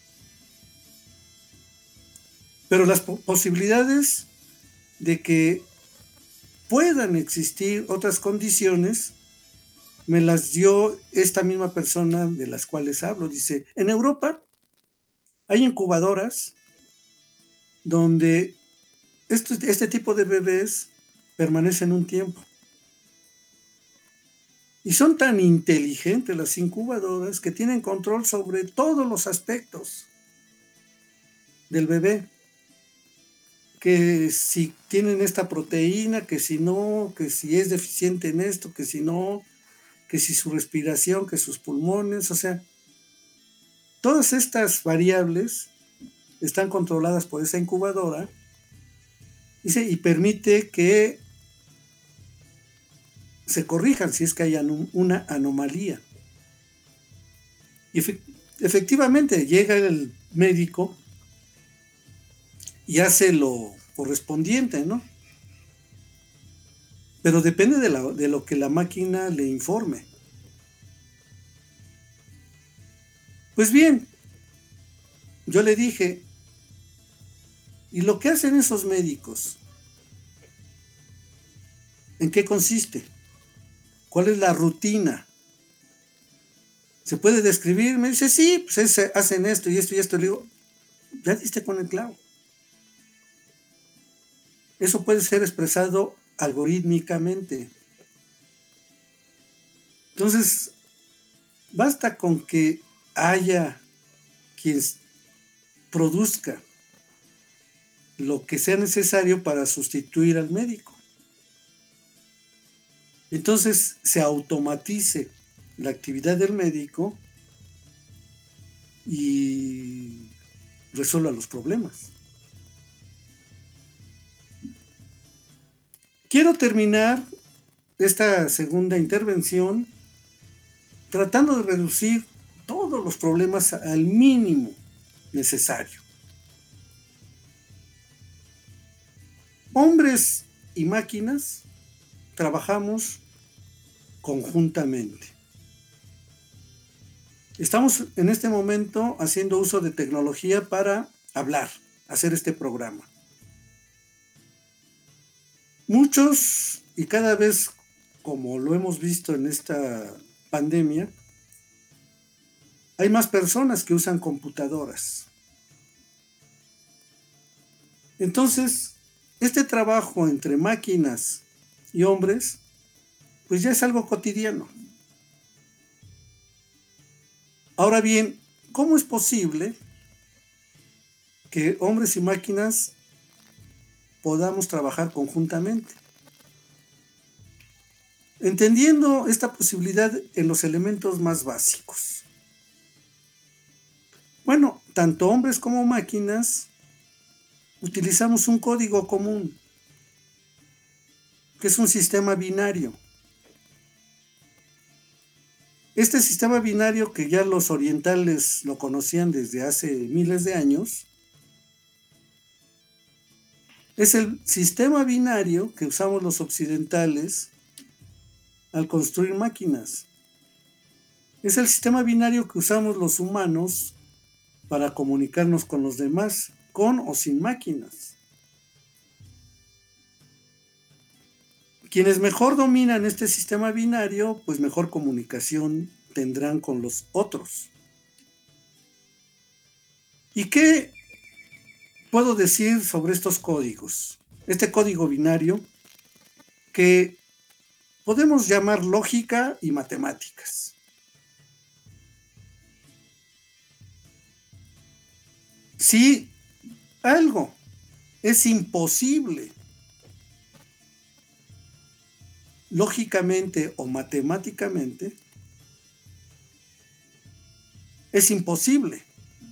Pero las po- posibilidades de que puedan existir otras condiciones me las dio esta misma persona de las cuales hablo. Dice, en Europa hay incubadoras donde este, este tipo de bebés permanecen un tiempo. Y son tan inteligentes las incubadoras que tienen control sobre todos los aspectos del bebé. Que si tienen esta proteína, que si no, que si es deficiente en esto, que si no, que si su respiración, que sus pulmones, o sea, todas estas variables están controladas por esa incubadora, dice, y permite que se corrijan si es que hay anu- una anomalía. Y efe- efectivamente llega el médico y hace lo correspondiente, ¿no? Pero depende de, la, de lo que la máquina le informe. Pues bien, yo le dije, ¿y lo que hacen esos médicos? ¿En qué consiste? ¿Cuál es la rutina? ¿Se puede describir? Me dice, sí, pues es, hacen esto y esto y esto. Le digo, ya diste con el clavo. Eso puede ser expresado algorítmicamente. Entonces, basta con que haya quien produzca lo que sea necesario para sustituir al médico. Entonces, se automatice la actividad del médico y resuelva los problemas. Quiero terminar esta segunda intervención tratando de reducir todos los problemas al mínimo necesario. Hombres y máquinas trabajamos conjuntamente. Estamos en este momento haciendo uso de tecnología para hablar, hacer este programa. Muchos, y cada vez como lo hemos visto en esta pandemia, hay más personas que usan computadoras. Entonces, este trabajo entre máquinas y hombres, pues ya es algo cotidiano. Ahora bien, ¿cómo es posible que hombres y máquinas podamos trabajar conjuntamente? Entendiendo esta posibilidad en los elementos más básicos. Bueno, tanto hombres como máquinas utilizamos un código común, que es un sistema binario. Este sistema binario, que ya los orientales lo conocían desde hace miles de años, es el sistema binario que usamos los occidentales al construir máquinas. Es el sistema binario que usamos los humanos para comunicarnos con los demás, con o sin máquinas. Quienes mejor dominan este sistema binario, pues mejor comunicación tendrán con los otros. ¿Y qué puedo decir sobre estos códigos? Este código binario que podemos llamar lógica y matemáticas. Si algo es imposible lógicamente o matemáticamente, es imposible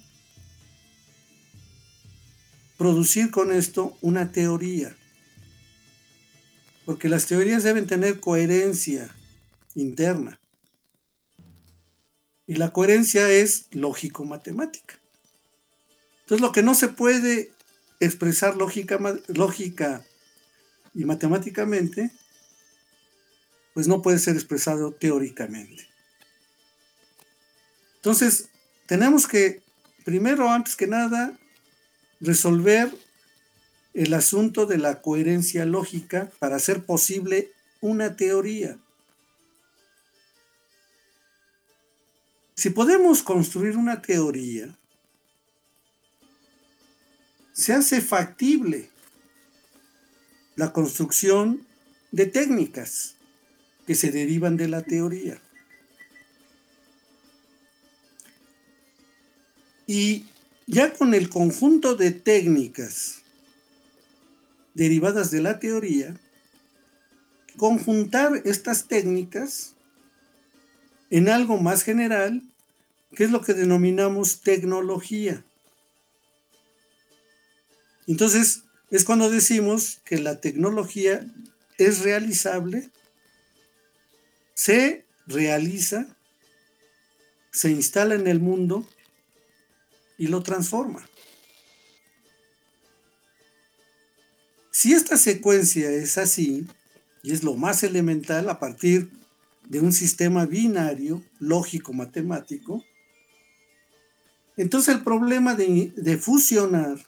producir con esto una teoría, porque las teorías deben tener coherencia interna. y la coherencia es lógico-matemática. Entonces, lo que no se puede expresar lógica, lógica y matemáticamente, pues no puede ser expresado teóricamente. Entonces, tenemos que, primero, antes que nada, resolver el asunto de la coherencia lógica para hacer posible una teoría. Si podemos construir una teoría, se hace factible la construcción de técnicas que se derivan de la teoría. Y ya con el conjunto de técnicas derivadas de la teoría, conjuntar estas técnicas en algo más general, que es lo que denominamos tecnología. Entonces, es cuando decimos que la tecnología es realizable, se realiza, se instala en el mundo y lo transforma. Si esta secuencia es así, y es lo más elemental a partir de un sistema binario, lógico-matemático, entonces el problema de, de fusionar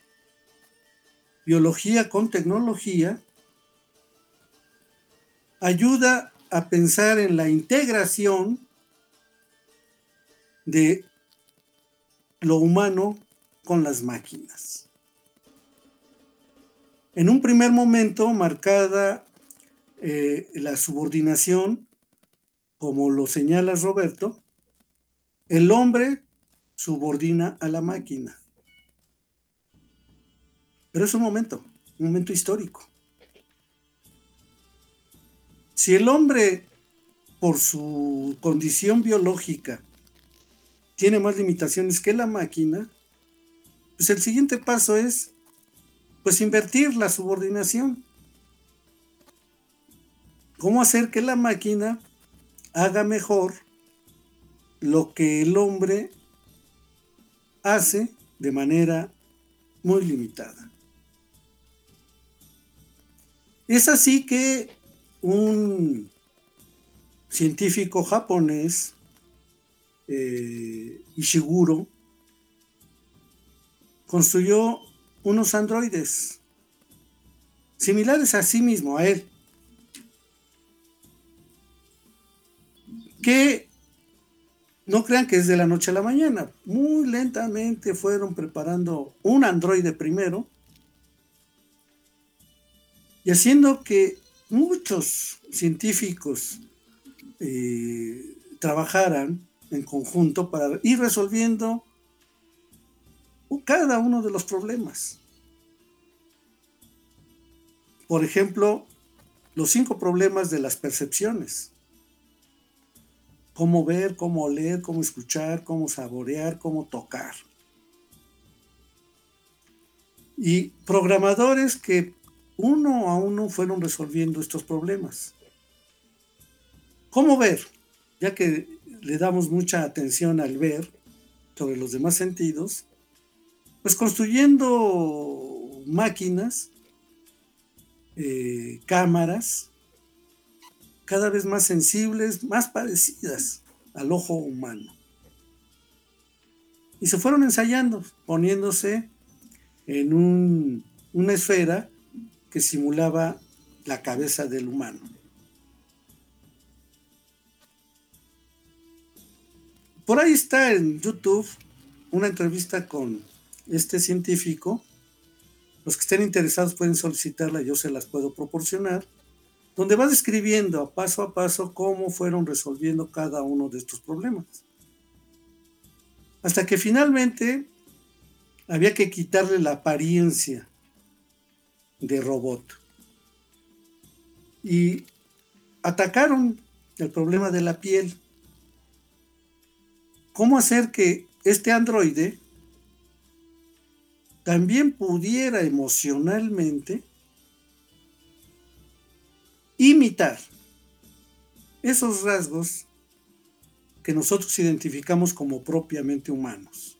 biología con tecnología ayuda a pensar en la integración de lo humano con las máquinas. En un primer momento, marcada eh, la subordinación, como lo señala Roberto, el hombre subordina a la máquina. Pero es un momento, un momento histórico. Si el hombre, por su condición biológica, tiene más limitaciones que la máquina, pues el siguiente paso es, pues, invertir la subordinación. ¿Cómo hacer que la máquina haga mejor lo que el hombre hace de manera muy limitada? Es así que un científico japonés, eh, Ishiguro, construyó unos androides similares a sí mismo, a él, que no crean que es de la noche a la mañana. Muy lentamente fueron preparando un androide primero y haciendo que muchos científicos eh, trabajaran en conjunto para ir resolviendo cada uno de los problemas. Por ejemplo, los cinco problemas de las percepciones. Cómo ver, cómo oler, cómo escuchar, cómo saborear, cómo tocar. Y programadores que uno a uno fueron resolviendo estos problemas. ¿Cómo ver? Ya que le damos mucha atención al ver sobre los demás sentidos, pues construyendo máquinas, eh, cámaras, cada vez más sensibles, más parecidas al ojo humano. Y se fueron ensayando, poniéndose en un, una esfera que simulaba la cabeza del humano. Por ahí está en YouTube una entrevista con este científico. Los que estén interesados pueden solicitarla, yo se las puedo proporcionar, donde va describiendo a paso a paso cómo fueron resolviendo cada uno de estos problemas. Hasta que finalmente había que quitarle la apariencia de robot. Y atacaron el problema de la piel. ¿Cómo hacer que este androide también pudiera emocionalmente imitar esos rasgos que nosotros identificamos como propiamente humanos.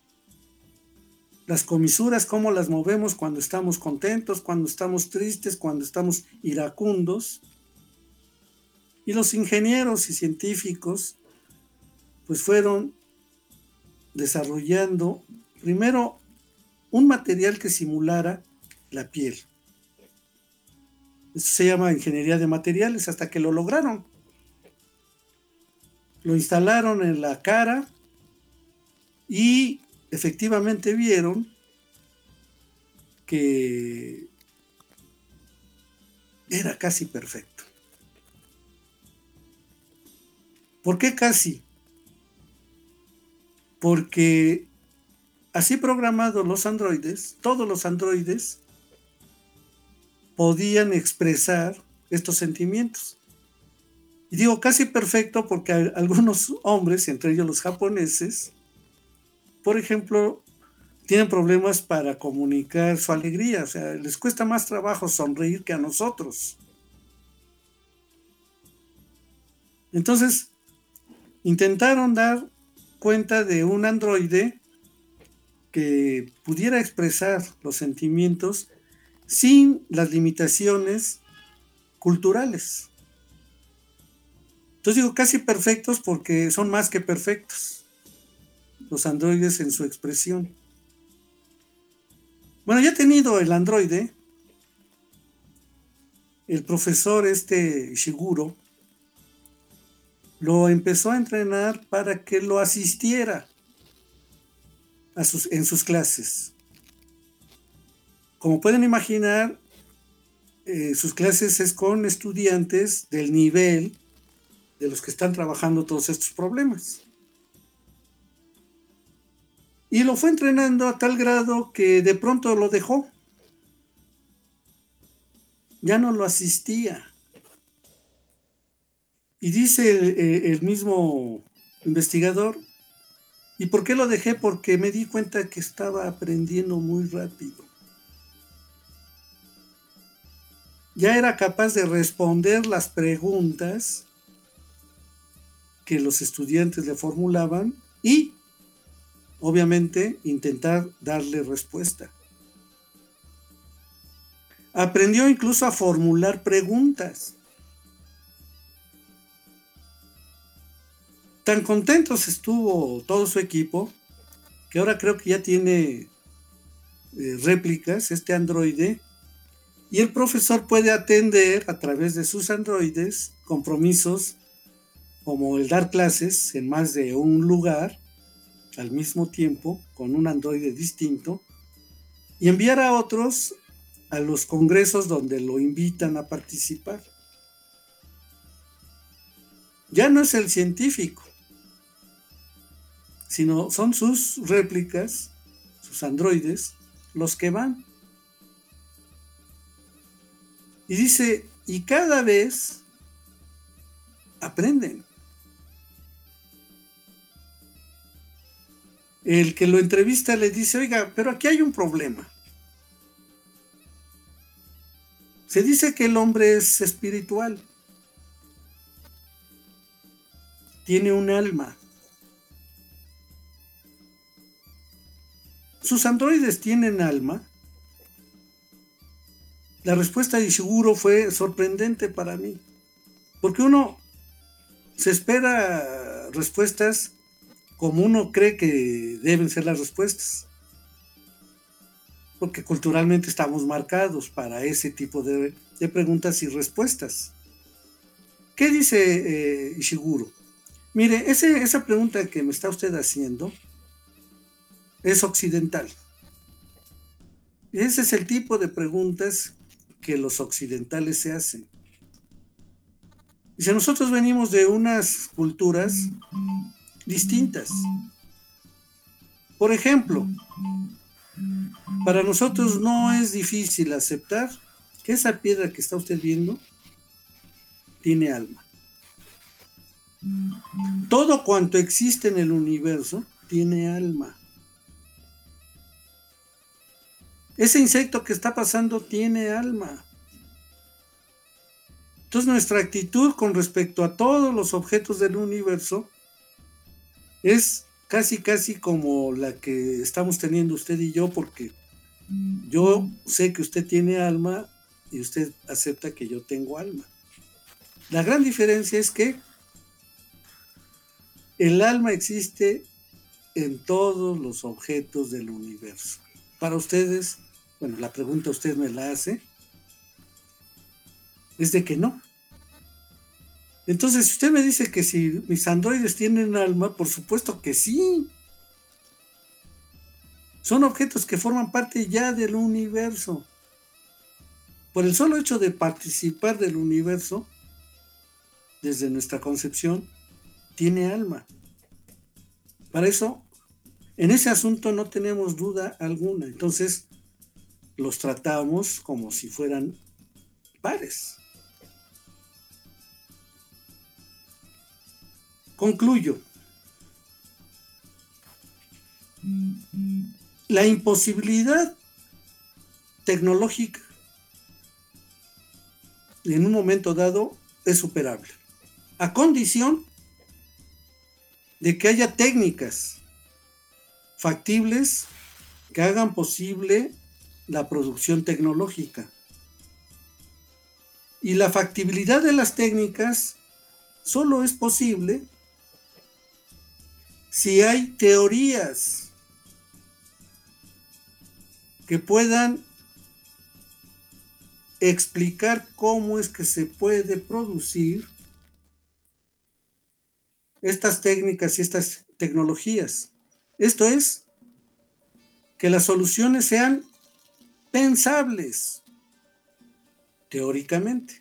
Las comisuras, cómo las movemos cuando estamos contentos, cuando estamos tristes, cuando estamos iracundos. Y los ingenieros y científicos pues fueron desarrollando primero un material que simulara la piel. Esto se llama ingeniería de materiales, hasta que lo lograron. Lo instalaron en la cara y efectivamente vieron que era casi perfecto. ¿Por qué casi? Porque así programados los androides, todos los androides podían expresar estos sentimientos. Y digo casi perfecto porque algunos hombres, entre ellos los japoneses, por ejemplo, tienen problemas para comunicar su alegría. O sea, les cuesta más trabajo sonreír que a nosotros. Entonces, intentaron dar cuenta de un androide que pudiera expresar los sentimientos sin las limitaciones culturales. Entonces digo casi perfectos porque son más que perfectos los androides en su expresión. Bueno, ya he tenido el androide, el profesor este Ishiguro lo empezó a entrenar para que lo asistiera a sus, en sus clases. Como pueden imaginar, eh, sus clases es con estudiantes del nivel de los que están trabajando todos estos problemas. Y lo fue entrenando a tal grado que de pronto lo dejó. Ya no lo asistía. Y dice el, el mismo investigador, ¿y por qué lo dejé? Porque me di cuenta que estaba aprendiendo muy rápido. Ya era capaz de responder las preguntas que los estudiantes le formulaban y, obviamente, intentar darle respuesta. Aprendió incluso a formular preguntas. Tan contentos estuvo todo su equipo que ahora creo que ya tiene eh, réplicas este androide y el profesor puede atender a través de sus androides compromisos como el dar clases en más de un lugar al mismo tiempo con un androide distinto y enviar a otros a los congresos donde lo invitan a participar. Ya no es el científico, sino son sus réplicas, sus androides, los que van. Y dice, y cada vez aprenden. El que lo entrevista le dice, oiga, pero aquí hay un problema. Se dice que el hombre es espiritual. Tiene un alma. ¿Sus androides tienen alma? La respuesta de Ishiguro fue sorprendente para mí, porque uno se espera respuestas como uno cree que deben ser las respuestas, porque culturalmente estamos marcados para ese tipo de, de preguntas y respuestas. ¿Qué dice eh, Ishiguro? Mire, ese, esa pregunta que me está usted haciendo es occidental. Ese es el tipo de preguntas que los occidentales se hacen. Y si nosotros venimos de unas culturas distintas. Por ejemplo, para nosotros no es difícil aceptar que esa piedra que está usted viendo tiene alma. Todo cuanto existe en el universo tiene alma. Ese insecto que está pasando tiene alma. Entonces nuestra actitud con respecto a todos los objetos del universo es casi casi como la que estamos teniendo usted y yo, porque yo sé que usted tiene alma y usted acepta que yo tengo alma. La gran diferencia es que el alma existe en todos los objetos del universo. Para ustedes, bueno, la pregunta usted me la hace, es de que no. Entonces, si usted me dice que si mis androides tienen alma, por supuesto que sí. Son objetos que forman parte ya del universo. Por el solo hecho de participar del universo, desde nuestra concepción, tiene alma. Para eso, en ese asunto no tenemos duda alguna. Entonces, los tratamos como si fueran pares. Concluyo. La imposibilidad tecnológica en un momento dado es superable, a condición de que haya técnicas factibles que hagan posible la producción tecnológica. Y la factibilidad de las técnicas solo es posible si hay teorías que puedan explicar cómo es que se puede producir estas técnicas y estas tecnologías. Esto es, que las soluciones sean pensables, teóricamente.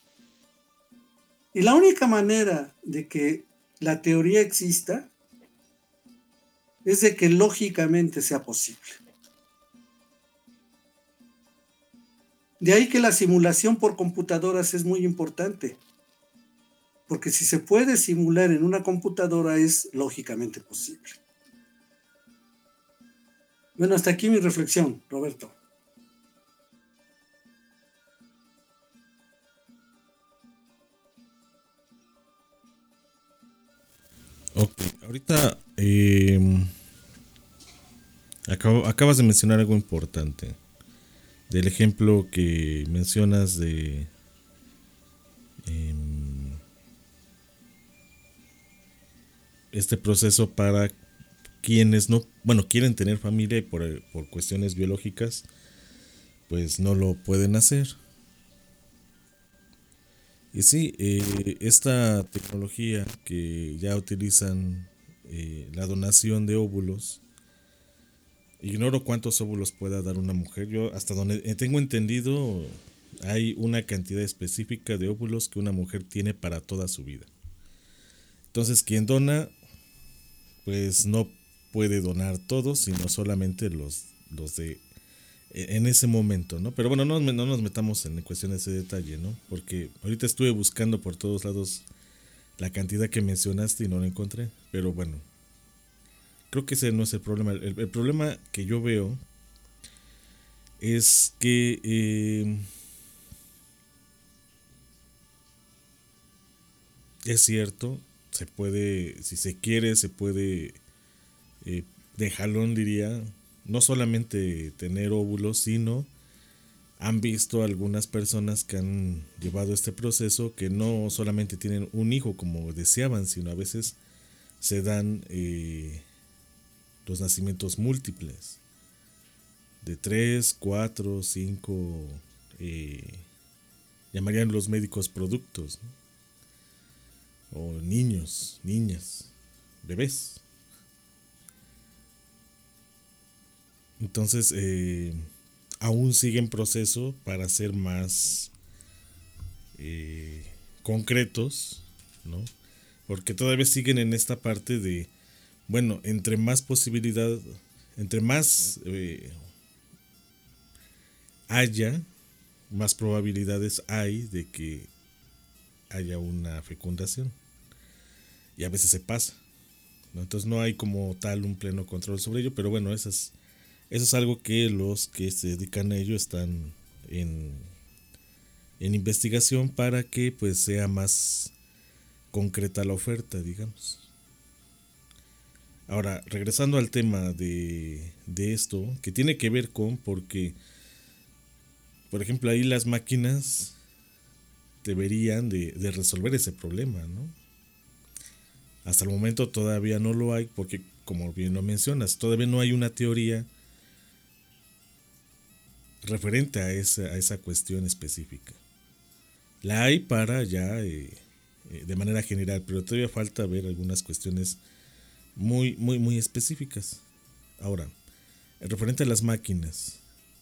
Y la única manera de que la teoría exista es de que lógicamente sea posible. De ahí que la simulación por computadoras es muy importante, porque si se puede simular en una computadora es lógicamente posible. Bueno, hasta aquí mi reflexión, Roberto. Ok, ahorita eh, acabo, acabas de mencionar algo importante. Del ejemplo que mencionas de eh, este proceso para quienes no, bueno, quieren tener familia y por, por cuestiones biológicas, pues no lo pueden hacer. Y sí, eh, esta tecnología que ya utilizan eh, la donación de óvulos, ignoro cuántos óvulos pueda dar una mujer. Yo hasta donde tengo entendido hay una cantidad específica de óvulos que una mujer tiene para toda su vida. Entonces quien dona pues no puede donar todos, sino solamente los, los de en ese momento, ¿no? Pero bueno, no, no nos metamos en cuestión de ese detalle, ¿no? Porque ahorita estuve buscando por todos lados la cantidad que mencionaste y no la encontré. Pero bueno, creo que ese no es el problema. El, el problema que yo veo es que eh, es cierto, se puede, si se quiere, se puede eh, de jalón, diría, no solamente tener óvulos, sino han visto algunas personas que han llevado este proceso que no solamente tienen un hijo como deseaban, sino a veces se dan eh, los nacimientos múltiples de tres, cuatro, cinco, eh, llamarían los médicos productos, ¿no? O niños, niñas, bebés. Entonces, eh, aún sigue en proceso para ser más eh, concretos, ¿no? Porque todavía siguen en esta parte de, bueno, entre más posibilidad, entre más eh, haya, más probabilidades hay de que haya una fecundación. Y a veces se pasa, ¿no? Entonces no hay como tal un pleno control sobre ello, pero bueno, eso es, eso es algo que los que se dedican a ello están en, en investigación para que pues sea más concreta la oferta, digamos. Ahora, regresando al tema de, de esto, que tiene que ver con, porque, por ejemplo, ahí las máquinas deberían de, de resolver ese problema, ¿no? Hasta el momento todavía no lo hay, porque, como bien lo mencionas, todavía no hay una teoría referente a esa, a esa cuestión específica. La hay para ya eh, eh, de manera general, pero todavía falta ver algunas cuestiones muy, muy, muy específicas. Ahora, referente a las máquinas,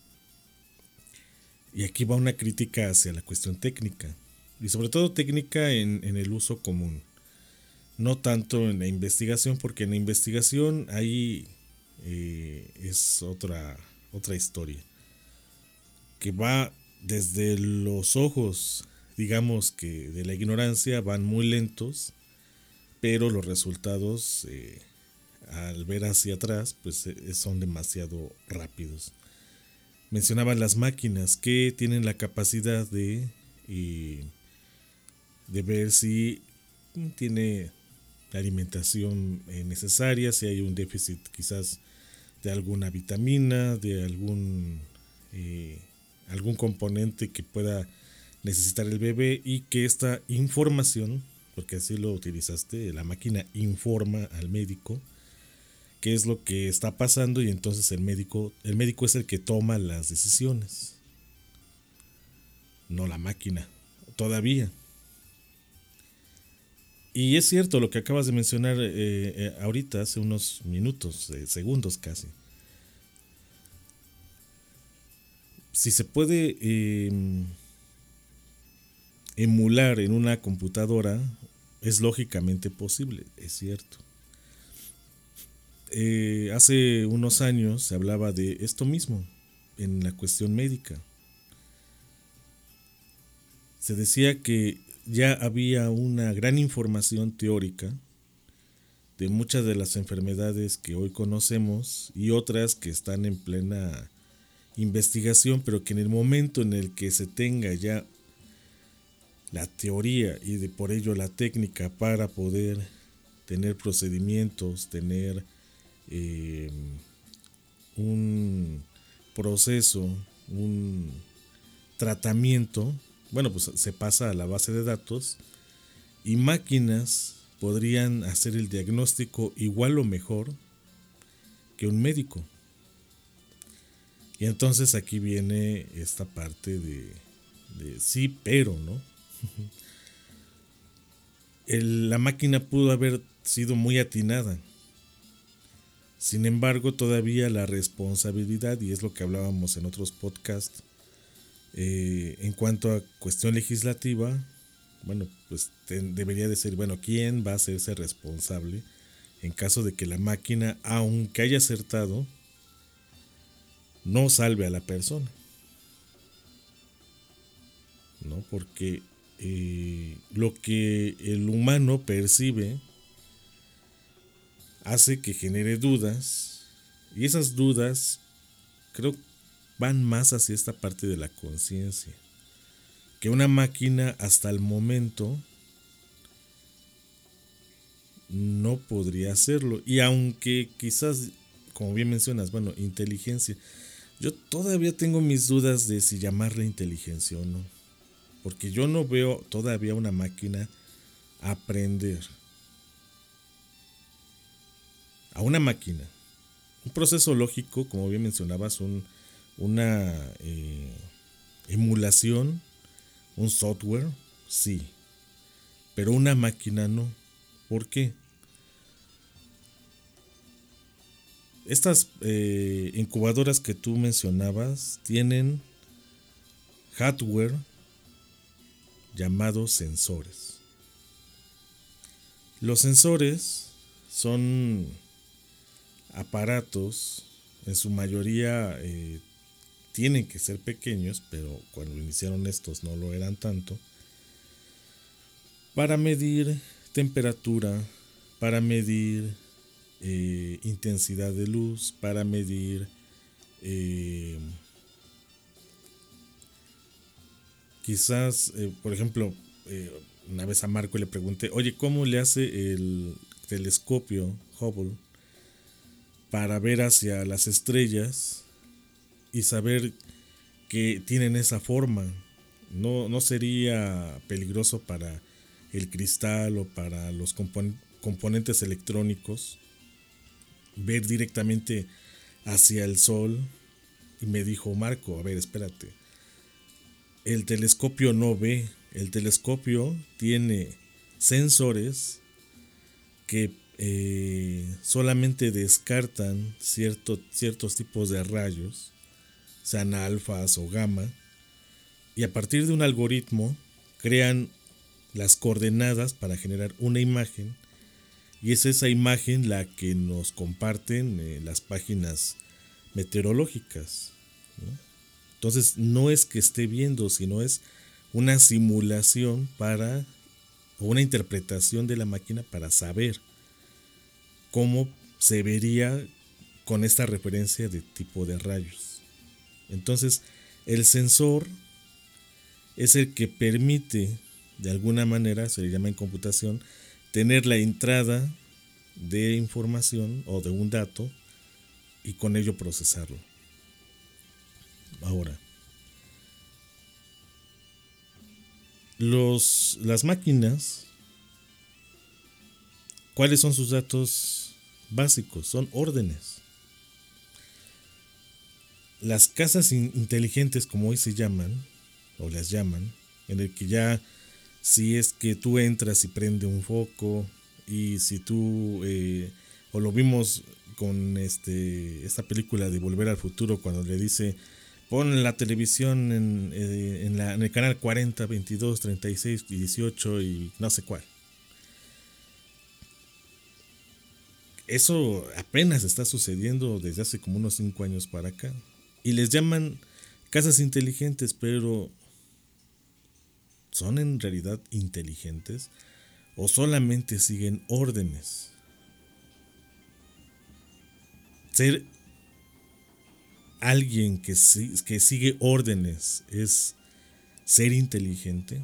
y aquí va una crítica hacia la cuestión técnica, y sobre todo técnica en, en el uso común, no tanto en la investigación, porque en la investigación ahí eh, es otra, otra historia, que va desde los ojos, digamos que de la ignorancia, van muy lentos, pero los resultados eh, al ver hacia atrás pues eh, son demasiado rápidos. Mencionaban las máquinas que tienen la capacidad de, eh, de ver si tiene la alimentación eh, necesaria, si hay un déficit quizás de alguna vitamina, de algún, eh, algún componente que pueda necesitar el bebé, y que esta información, porque así lo utilizaste, la máquina informa al médico qué es lo que está pasando, y entonces el médico, el médico es el que toma las decisiones, no la máquina, todavía. Y es cierto lo que acabas de mencionar eh, eh, ahorita, hace unos minutos, eh, segundos casi. Si se puede eh, emular en una computadora, es lógicamente posible, es cierto. Eh, hace unos años se hablaba de esto mismo en la cuestión médica. Se decía que ya había una gran información teórica de muchas de las enfermedades que hoy conocemos y otras que están en plena investigación, pero que en el momento en el que se tenga ya la teoría y de por ello la técnica para poder tener procedimientos, tener eh, un proceso, un tratamiento, bueno, pues se pasa a la base de datos y máquinas podrían hacer el diagnóstico igual o mejor que un médico. Y entonces aquí viene esta parte de, de sí, pero, ¿no? El, la máquina pudo haber sido muy atinada. Sin embargo, todavía la responsabilidad, y es lo que hablábamos en otros podcasts, eh, en cuanto a cuestión legislativa, bueno, pues te, debería de ser, bueno, ¿quién va a hacerse responsable en caso de que la máquina, aunque haya acertado, no salve a la persona? ¿No? Porque eh, lo que el humano percibe hace que genere dudas, y esas dudas creo van más hacia esta parte de la conciencia, que una máquina hasta el momento no podría hacerlo. Y aunque quizás, como bien mencionas, bueno, inteligencia, yo todavía tengo mis dudas de si llamarle inteligencia o no, porque yo no veo todavía una máquina aprender. A una máquina, un proceso lógico, como bien mencionabas, un, una eh, emulación, un software, sí, pero una máquina no. ¿Por qué? Estas eh, incubadoras que tú mencionabas tienen hardware llamados sensores. Los sensores son aparatos, en su mayoría eh, tienen que ser pequeños, pero cuando iniciaron estos no lo eran tanto, para medir temperatura, para medir eh, intensidad de luz, para medir eh, quizás, eh, por ejemplo, eh, una vez a Marco le pregunté, oye, ¿cómo le hace el telescopio Hubble para ver hacia las estrellas y saber que tienen esa forma. No, no sería peligroso para el cristal o para los compon- componentes electrónicos ver directamente hacia el sol. Y me dijo, Marco, a ver, espérate, el telescopio no ve, el telescopio tiene sensores que eh, solamente descartan cierto, ciertos tipos de rayos, sean alfas o gamma, y a partir de un algoritmo crean las coordenadas para generar una imagen, y es esa imagen la que nos comparten eh, las páginas meteorológicas, ¿no? Entonces no es que esté viendo, sino es una simulación para, o una interpretación de la máquina para saber cómo se vería con esta referencia de tipo de rayos. Entonces el sensor es el que permite, de alguna manera, se le llama en computación, tener la entrada de información o de un dato y con ello procesarlo. Ahora, los, las máquinas, ¿cuáles son sus datos básicos? Son órdenes. Las casas in- inteligentes, como hoy se llaman, o las llaman, en el que ya si es que tú entras y prende un foco, y si tú, eh, o lo vimos con este esta película de Volver al Futuro, cuando le dice, pon la televisión en, eh, en, la, en el canal cuarenta, veintidós, treinta y seis y dieciocho y no sé cuál. Eso apenas está sucediendo desde hace como unos cinco años para acá. Y les llaman casas inteligentes, pero ¿son en realidad inteligentes o solamente siguen órdenes? Ser alguien que, que sigue órdenes es ser inteligente.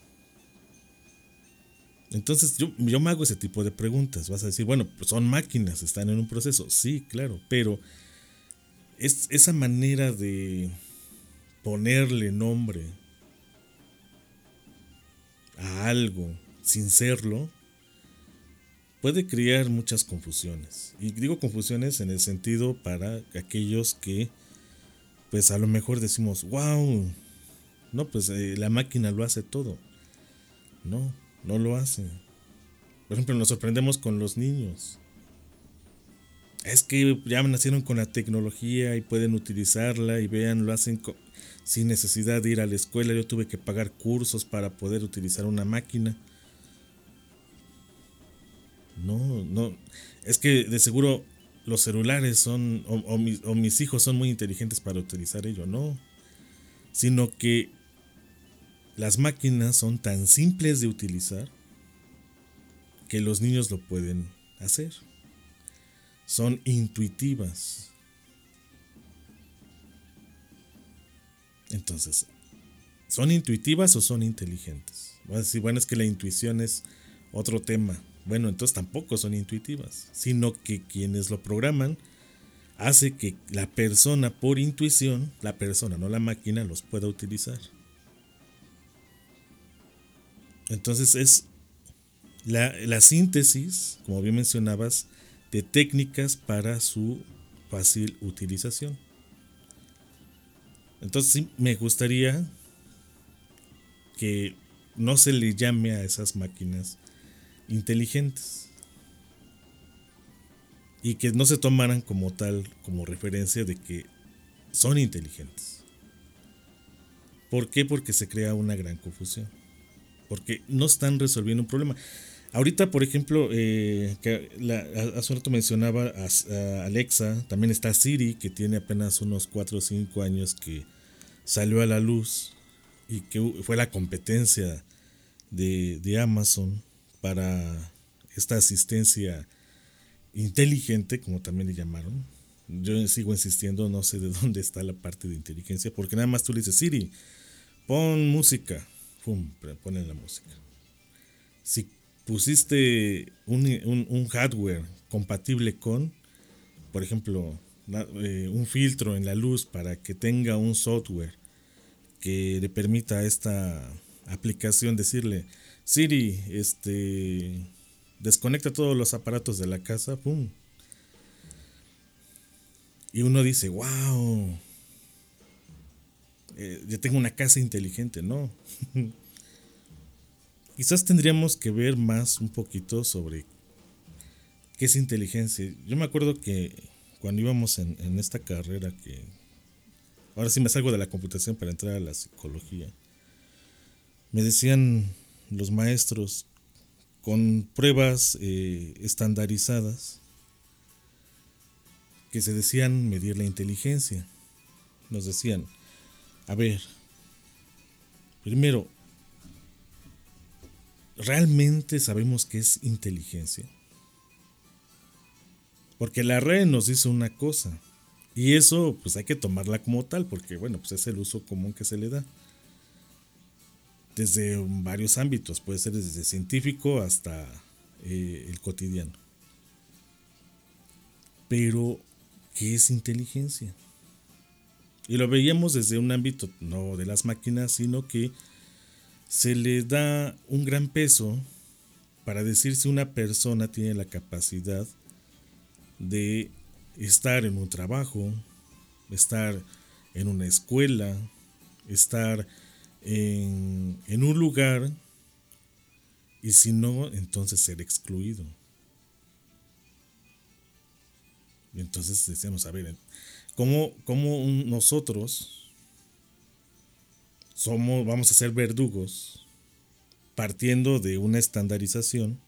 Entonces yo, yo me hago ese tipo de preguntas. Vas a decir, bueno, pues son máquinas, están en un proceso. Sí, claro, pero es esa manera de ponerle nombre a algo sin serlo puede crear muchas confusiones. Y digo confusiones en el sentido para aquellos que pues a lo mejor decimos, wow, no, pues eh, la máquina lo hace todo. No, no lo hace. Por ejemplo, nos sorprendemos con los niños. Es que ya nacieron con la tecnología y pueden utilizarla y vean, lo hacen co- sin necesidad de ir a la escuela. Yo tuve que pagar cursos para poder utilizar una máquina. No, no, es que de seguro los celulares son, o, o, mis, o mis hijos son muy inteligentes para utilizar ello, no, sino que las máquinas son tan simples de utilizar que los niños lo pueden hacer. Son intuitivas. Entonces, ¿son intuitivas o son inteligentes? Voy a decir, bueno, es que la intuición es otro tema. Bueno, entonces tampoco son intuitivas, sino que quienes lo programan hace que la persona por intuición, la persona, no la máquina, los pueda utilizar. Entonces es la, la síntesis, como bien mencionabas, de técnicas para su fácil utilización. Entonces sí, me gustaría que no se le llame a esas máquinas inteligentes y que no se tomaran como tal, como referencia de que son inteligentes. ¿Por qué? Porque se crea una gran confusión, porque no están resolviendo un problema. Ahorita, por ejemplo, eh, que la, hace un rato mencionaba a, a Alexa, también está Siri, que tiene apenas unos cuatro o cinco años que salió a la luz y que fue la competencia de, de Amazon para esta asistencia inteligente, como también le llamaron. Yo sigo insistiendo, no sé de dónde está la parte de inteligencia, porque nada más tú le dices, Siri, pon música, pum, pone la música. Si pusiste un, un, un hardware compatible con, por ejemplo, eh, un filtro en la luz para que tenga un software que le permita a esta aplicación decirle, Siri, este, desconecta todos los aparatos de la casa, ¡pum! Y uno dice, wow, eh, yo tengo una casa inteligente, ¿no? Quizás tendríamos que ver más un poquito sobre qué es inteligencia. Yo me acuerdo que cuando íbamos en, en esta carrera, que ahora sí me salgo de la computación para entrar a la psicología, me decían los maestros con pruebas eh, estandarizadas que se decían medir la inteligencia. Nos decían, a ver, primero, ¿realmente sabemos qué es inteligencia? Porque la R A E nos dice una cosa, y eso pues hay que tomarla como tal, porque bueno, pues es el uso común que se le da. Desde varios ámbitos, puede ser desde científico hasta eh, el cotidiano. Pero, ¿qué es inteligencia? Y lo veíamos desde un ámbito no de las máquinas, sino que se le da un gran peso para decir si una persona tiene la capacidad de estar en un trabajo, estar en una escuela, estar en, en un lugar, y si no, entonces ser excluido. Y entonces decíamos, a ver, ¿cómo, cómo nosotros somos, vamos a ser verdugos partiendo de una estandarización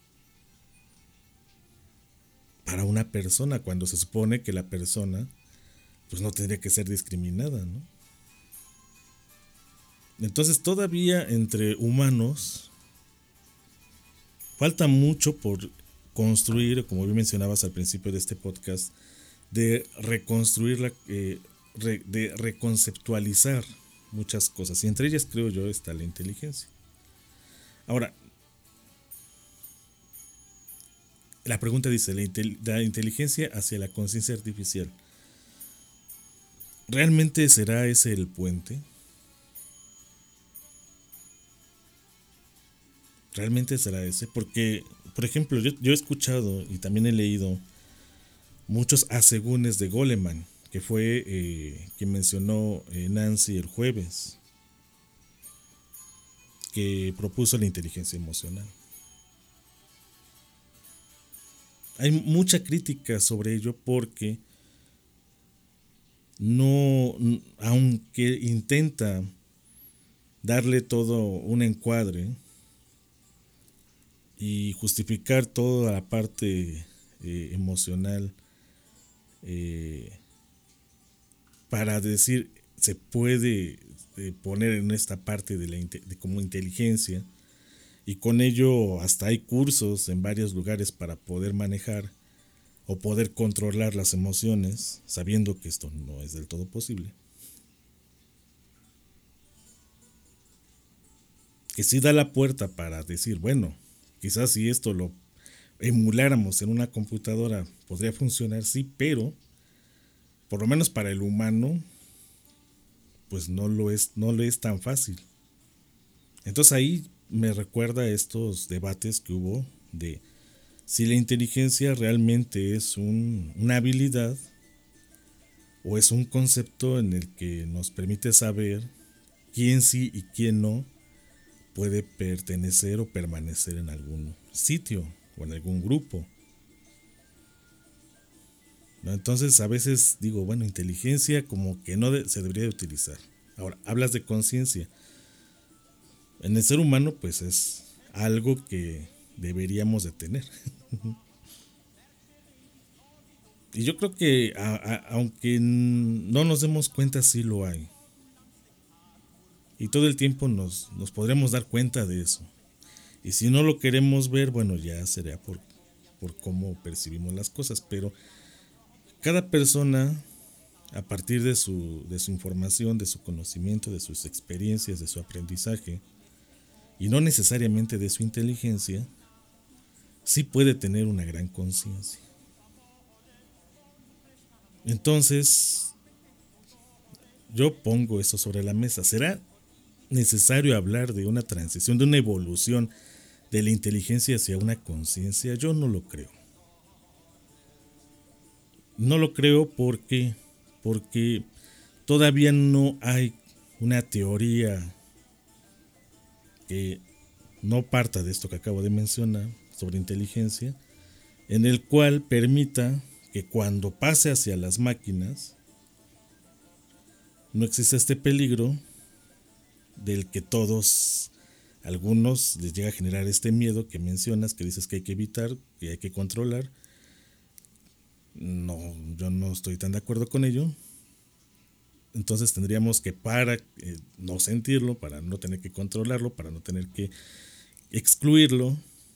para una persona, cuando se supone que la persona pues no tendría que ser discriminada, ¿no? Entonces todavía entre humanos falta mucho por construir, como bien mencionabas al principio de este podcast, de reconstruir, la, eh, re, de reconceptualizar muchas cosas, y entre ellas creo yo está la inteligencia. Ahora, la pregunta dice, la, intel- la inteligencia hacia la conciencia artificial, ¿realmente será ese el puente? ¿Realmente será ese? Porque, por ejemplo, yo, yo he escuchado y también he leído muchos asegúnes de Goleman, que fue eh, quien mencionó eh, Nancy el jueves, que propuso la inteligencia emocional. Hay mucha crítica sobre ello porque no, aunque intenta darle todo un encuadre y justificar toda la parte eh, emocional, eh, para decir se puede eh, poner en esta parte de la de como inteligencia, y con ello hasta hay cursos en varios lugares para poder manejar o poder controlar las emociones, sabiendo que esto no es del todo posible. Que sí da la puerta para decir, bueno, quizás si esto lo emuláramos en una computadora podría funcionar, sí, pero por lo menos para el humano pues no lo es, no lo es tan fácil. Entonces ahí me recuerda a estos debates que hubo de si la inteligencia realmente es un, una habilidad o es un concepto en el que nos permite saber quién sí y quién no puede pertenecer o permanecer en algún sitio o en algún grupo. ¿No? Entonces a veces digo, bueno, inteligencia como que no de, se debería de utilizar. Ahora, hablas de conciencia. En el ser humano pues es algo que deberíamos de tener. Y yo creo que a, a, aunque no nos demos cuenta, sí lo hay. Y todo el tiempo nos, nos podremos dar cuenta de eso. Y si no lo queremos ver, bueno, ya sería por, por cómo percibimos las cosas. Pero cada persona, a partir de su, de su información, de su conocimiento, de sus experiencias, de su aprendizaje, y no necesariamente de su inteligencia, sí puede tener una gran conciencia. Entonces, yo pongo esto sobre la mesa. ¿Será necesario hablar de una transición, de una evolución de la inteligencia hacia una conciencia? Yo no lo creo. No lo creo porque, porque todavía no hay una teoría que no parta de esto que acabo de mencionar sobre inteligencia, en el cual permita que cuando pase hacia las máquinas no exista este peligro del que todos, algunos les llega a generar este miedo que mencionas, que dices que hay que evitar, que hay que controlar. No, yo no estoy tan de acuerdo con ello. Entonces tendríamos que, para eh, no sentirlo, para no tener que controlarlo, para no tener que excluirlo,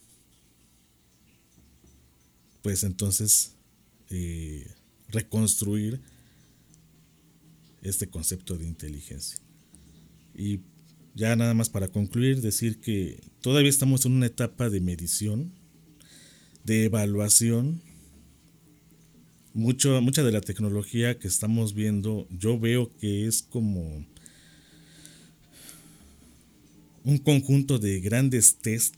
pues entonces eh, reconstruir este concepto de inteligencia. Y ya nada más para concluir, decir que todavía estamos en una etapa de medición, de evaluación. Mucho, mucha de la tecnología que estamos viendo, yo veo que es como un conjunto de grandes test.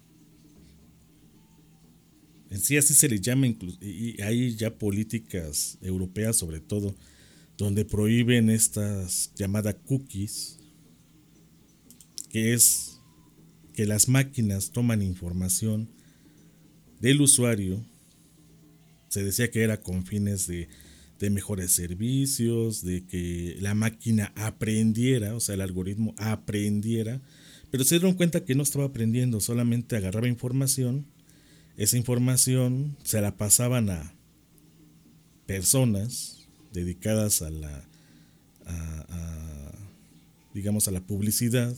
En sí así se le llama, y hay ya políticas europeas sobre todo, donde prohíben estas llamadas cookies, que es que las máquinas toman información del usuario. Se decía que era con fines de, de mejores servicios, de que la máquina aprendiera, o sea, el algoritmo aprendiera, pero se dieron cuenta que no estaba aprendiendo, solamente agarraba información, esa información se la pasaban a personas dedicadas a la, a, a, digamos, a la publicidad,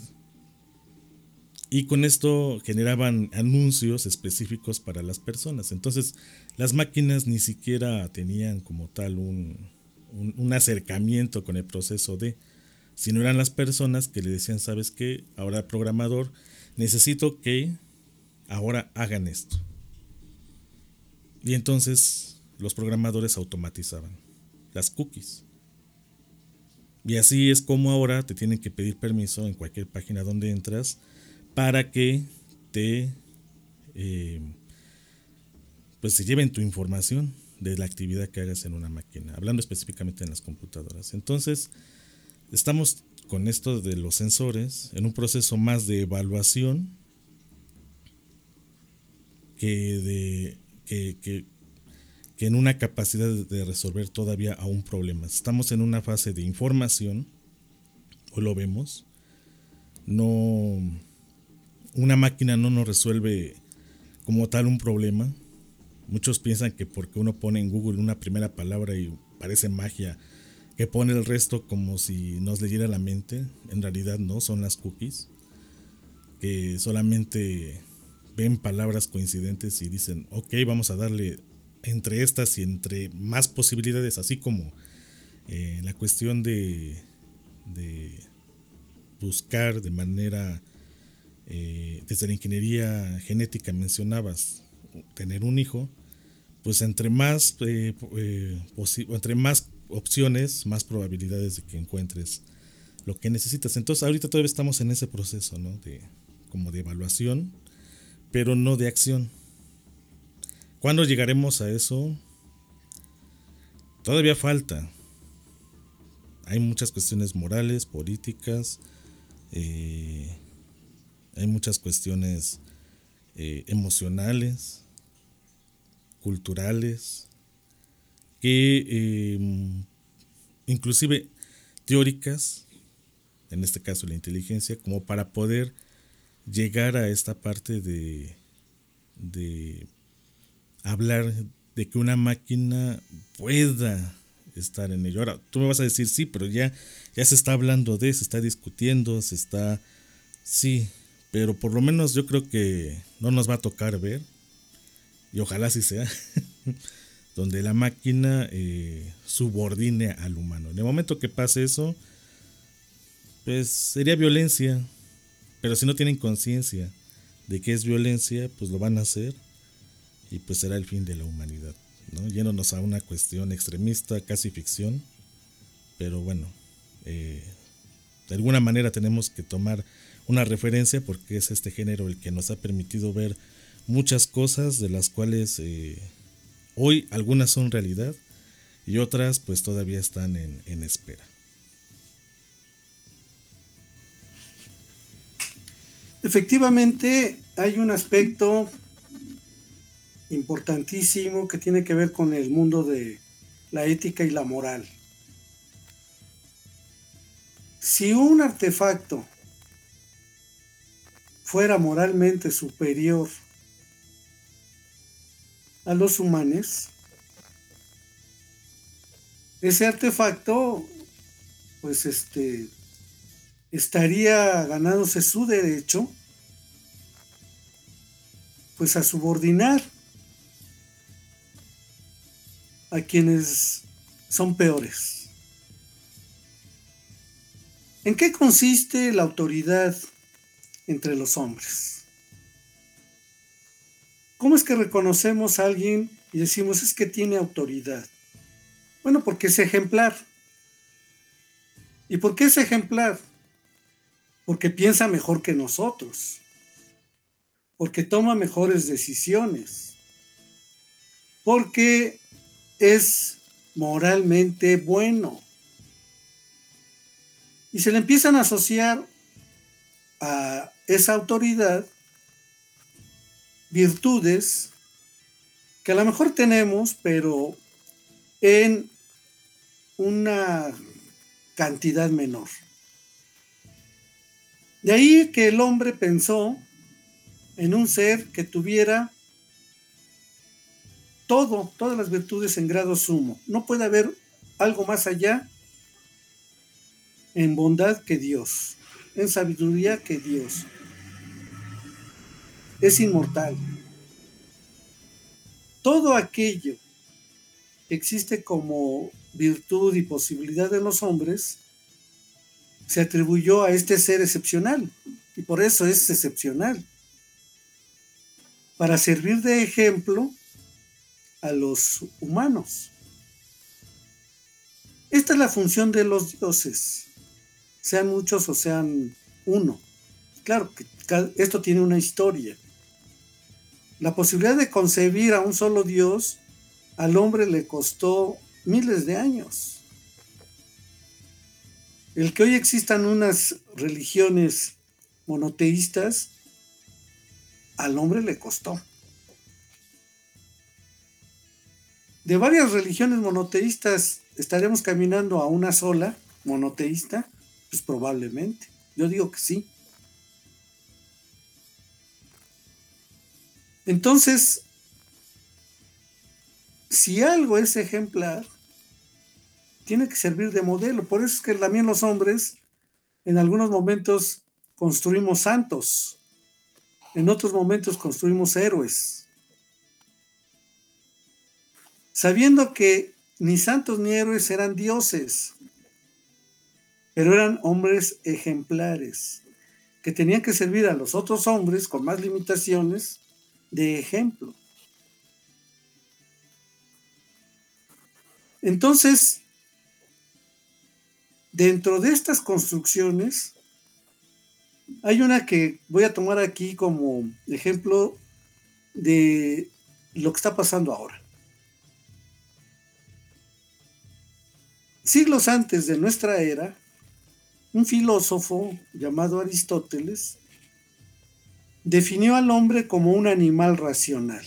y con esto generaban anuncios específicos para las personas. Entonces las máquinas ni siquiera tenían como tal un, un, un acercamiento con el proceso de, sino eran las personas que le decían, ¿sabes qué? Ahora programador, necesito que ahora hagan esto. Y entonces los programadores automatizaban las cookies. Y así es como ahora te tienen que pedir permiso en cualquier página donde entras para que te eh, pues se lleven tu información de la actividad que hagas en una máquina, hablando específicamente en las computadoras. Entonces estamos con esto de los sensores en un proceso más de evaluación que de que, que, que en una capacidad de resolver todavía aún problemas. Estamos en una fase de información, hoy lo vemos. No, una máquina no nos resuelve como tal un problema. Muchos piensan que porque uno pone en Google una primera palabra y parece magia, que pone el resto como si nos leyera la mente. En realidad no, son las cookies, que solamente ven palabras coincidentes y dicen, ok, vamos a darle entre estas y entre más posibilidades, así como eh, la cuestión de, de buscar de manera, eh, desde la ingeniería genética mencionabas, tener un hijo, pues entre más, eh, eh, posi- entre más opciones, más probabilidades de que encuentres lo que necesitas. Entonces ahorita todavía estamos en ese proceso, ¿no? De, como de evaluación, pero no de acción. ¿Cuándo llegaremos a eso? Todavía falta. Hay muchas cuestiones morales, políticas, eh, hay muchas cuestiones eh, emocionales, culturales, que eh, inclusive teóricas, en este caso la inteligencia, como para poder llegar a esta parte de, de hablar de que una máquina pueda estar en ello. Ahora, tú me vas a decir, sí, pero ya, ya se está hablando de, se está discutiendo, se está, sí, pero por lo menos yo creo que no nos va a tocar ver, y ojalá así sea, donde la máquina eh, subordine al humano. En el momento que pase eso, pues sería violencia, pero si no tienen conciencia de que es violencia, pues lo van a hacer y pues será el fin de la humanidad. ¿no? Yéndonos a una cuestión extremista, casi ficción, pero bueno, eh, de alguna manera tenemos que tomar una referencia porque es este género el que nos ha permitido ver muchas cosas de las cuales eh, hoy algunas son realidad y otras pues todavía están en, en espera. Efectivamente, hay un aspecto importantísimo que tiene que ver con el mundo de la ética y la moral. Si un artefacto fuera moralmente superior a los humanos, ese artefacto pues este estaría ganándose su derecho pues a subordinar a quienes son peores. ¿En qué consiste la autoridad entre los hombres? ¿Cómo es que reconocemos a alguien y decimos es que tiene autoridad? Bueno, porque es ejemplar. ¿Y por qué es ejemplar? Porque piensa mejor que nosotros, porque toma mejores decisiones, porque es moralmente bueno. Y se le empiezan a asociar a esa autoridad virtudes que a lo mejor tenemos, pero en una cantidad menor. De ahí que el hombre pensó en un ser que tuviera todo, todas las virtudes en grado sumo. No puede haber algo más allá en bondad que Dios, en sabiduría que Dios. Es inmortal. Todo aquello que existe como virtud y posibilidad en los hombres se atribuyó a este ser excepcional, y por eso es excepcional, para servir de ejemplo a los humanos. Esta es la función de los dioses, sean muchos o sean uno. Claro que esto tiene una historia. La posibilidad de concebir a un solo Dios al hombre le costó miles de años. El que hoy existan unas religiones monoteístas, al hombre le costó. De varias religiones monoteístas, ¿estaremos caminando a una sola monoteísta? Pues probablemente. Yo digo que sí. Entonces, si algo es ejemplar, tiene que servir de modelo. Por eso es que también los hombres en algunos momentos construimos santos, en otros momentos construimos héroes, sabiendo que ni santos ni héroes eran dioses, pero eran hombres ejemplares, que tenían que servir a los otros hombres con más limitaciones de ejemplo. Entonces, dentro de estas construcciones, hay una que voy a tomar aquí como ejemplo de lo que está pasando ahora. Siglos antes de nuestra era, un filósofo llamado Aristóteles definió al hombre como un animal racional.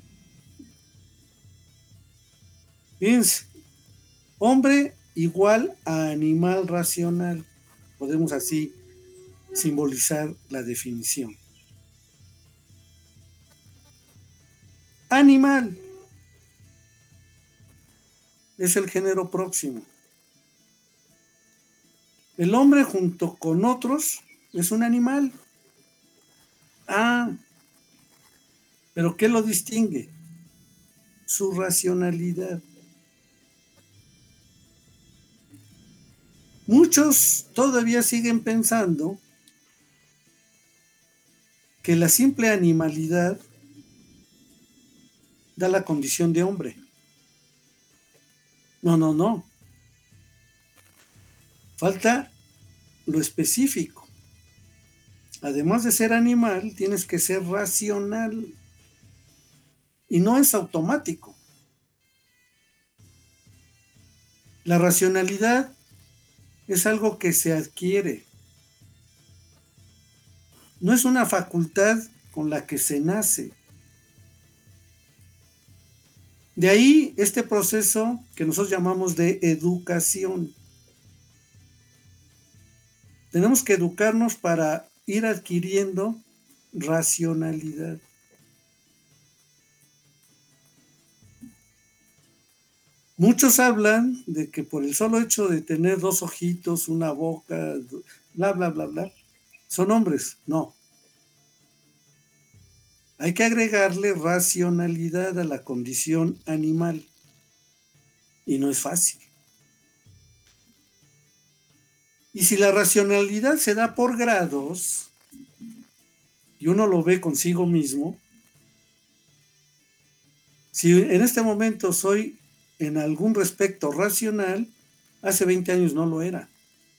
Fíjense, hombre igual a animal racional. Podemos así simbolizar la definición. Animal es el género próximo. El hombre junto con otros es un animal. Ah, pero ¿qué lo distingue? Su racionalidad. Muchos todavía siguen pensando que la simple animalidad da la condición de hombre. No, no, no. Falta lo específico. Además de ser animal, tienes que ser racional. Y no es automático. La racionalidad es algo que se adquiere. No es una facultad con la que se nace. De ahí este proceso que nosotros llamamos de educación. Tenemos que educarnos para ir adquiriendo racionalidad. Muchos hablan de que por el solo hecho de tener dos ojitos, una boca, bla, bla, bla, bla, son hombres. No. Hay que agregarle racionalidad a la condición animal. Y no es fácil. Y si la racionalidad se da por grados, y uno lo ve consigo mismo, si en este momento soy en algún respecto racional, hace veinte años no lo era.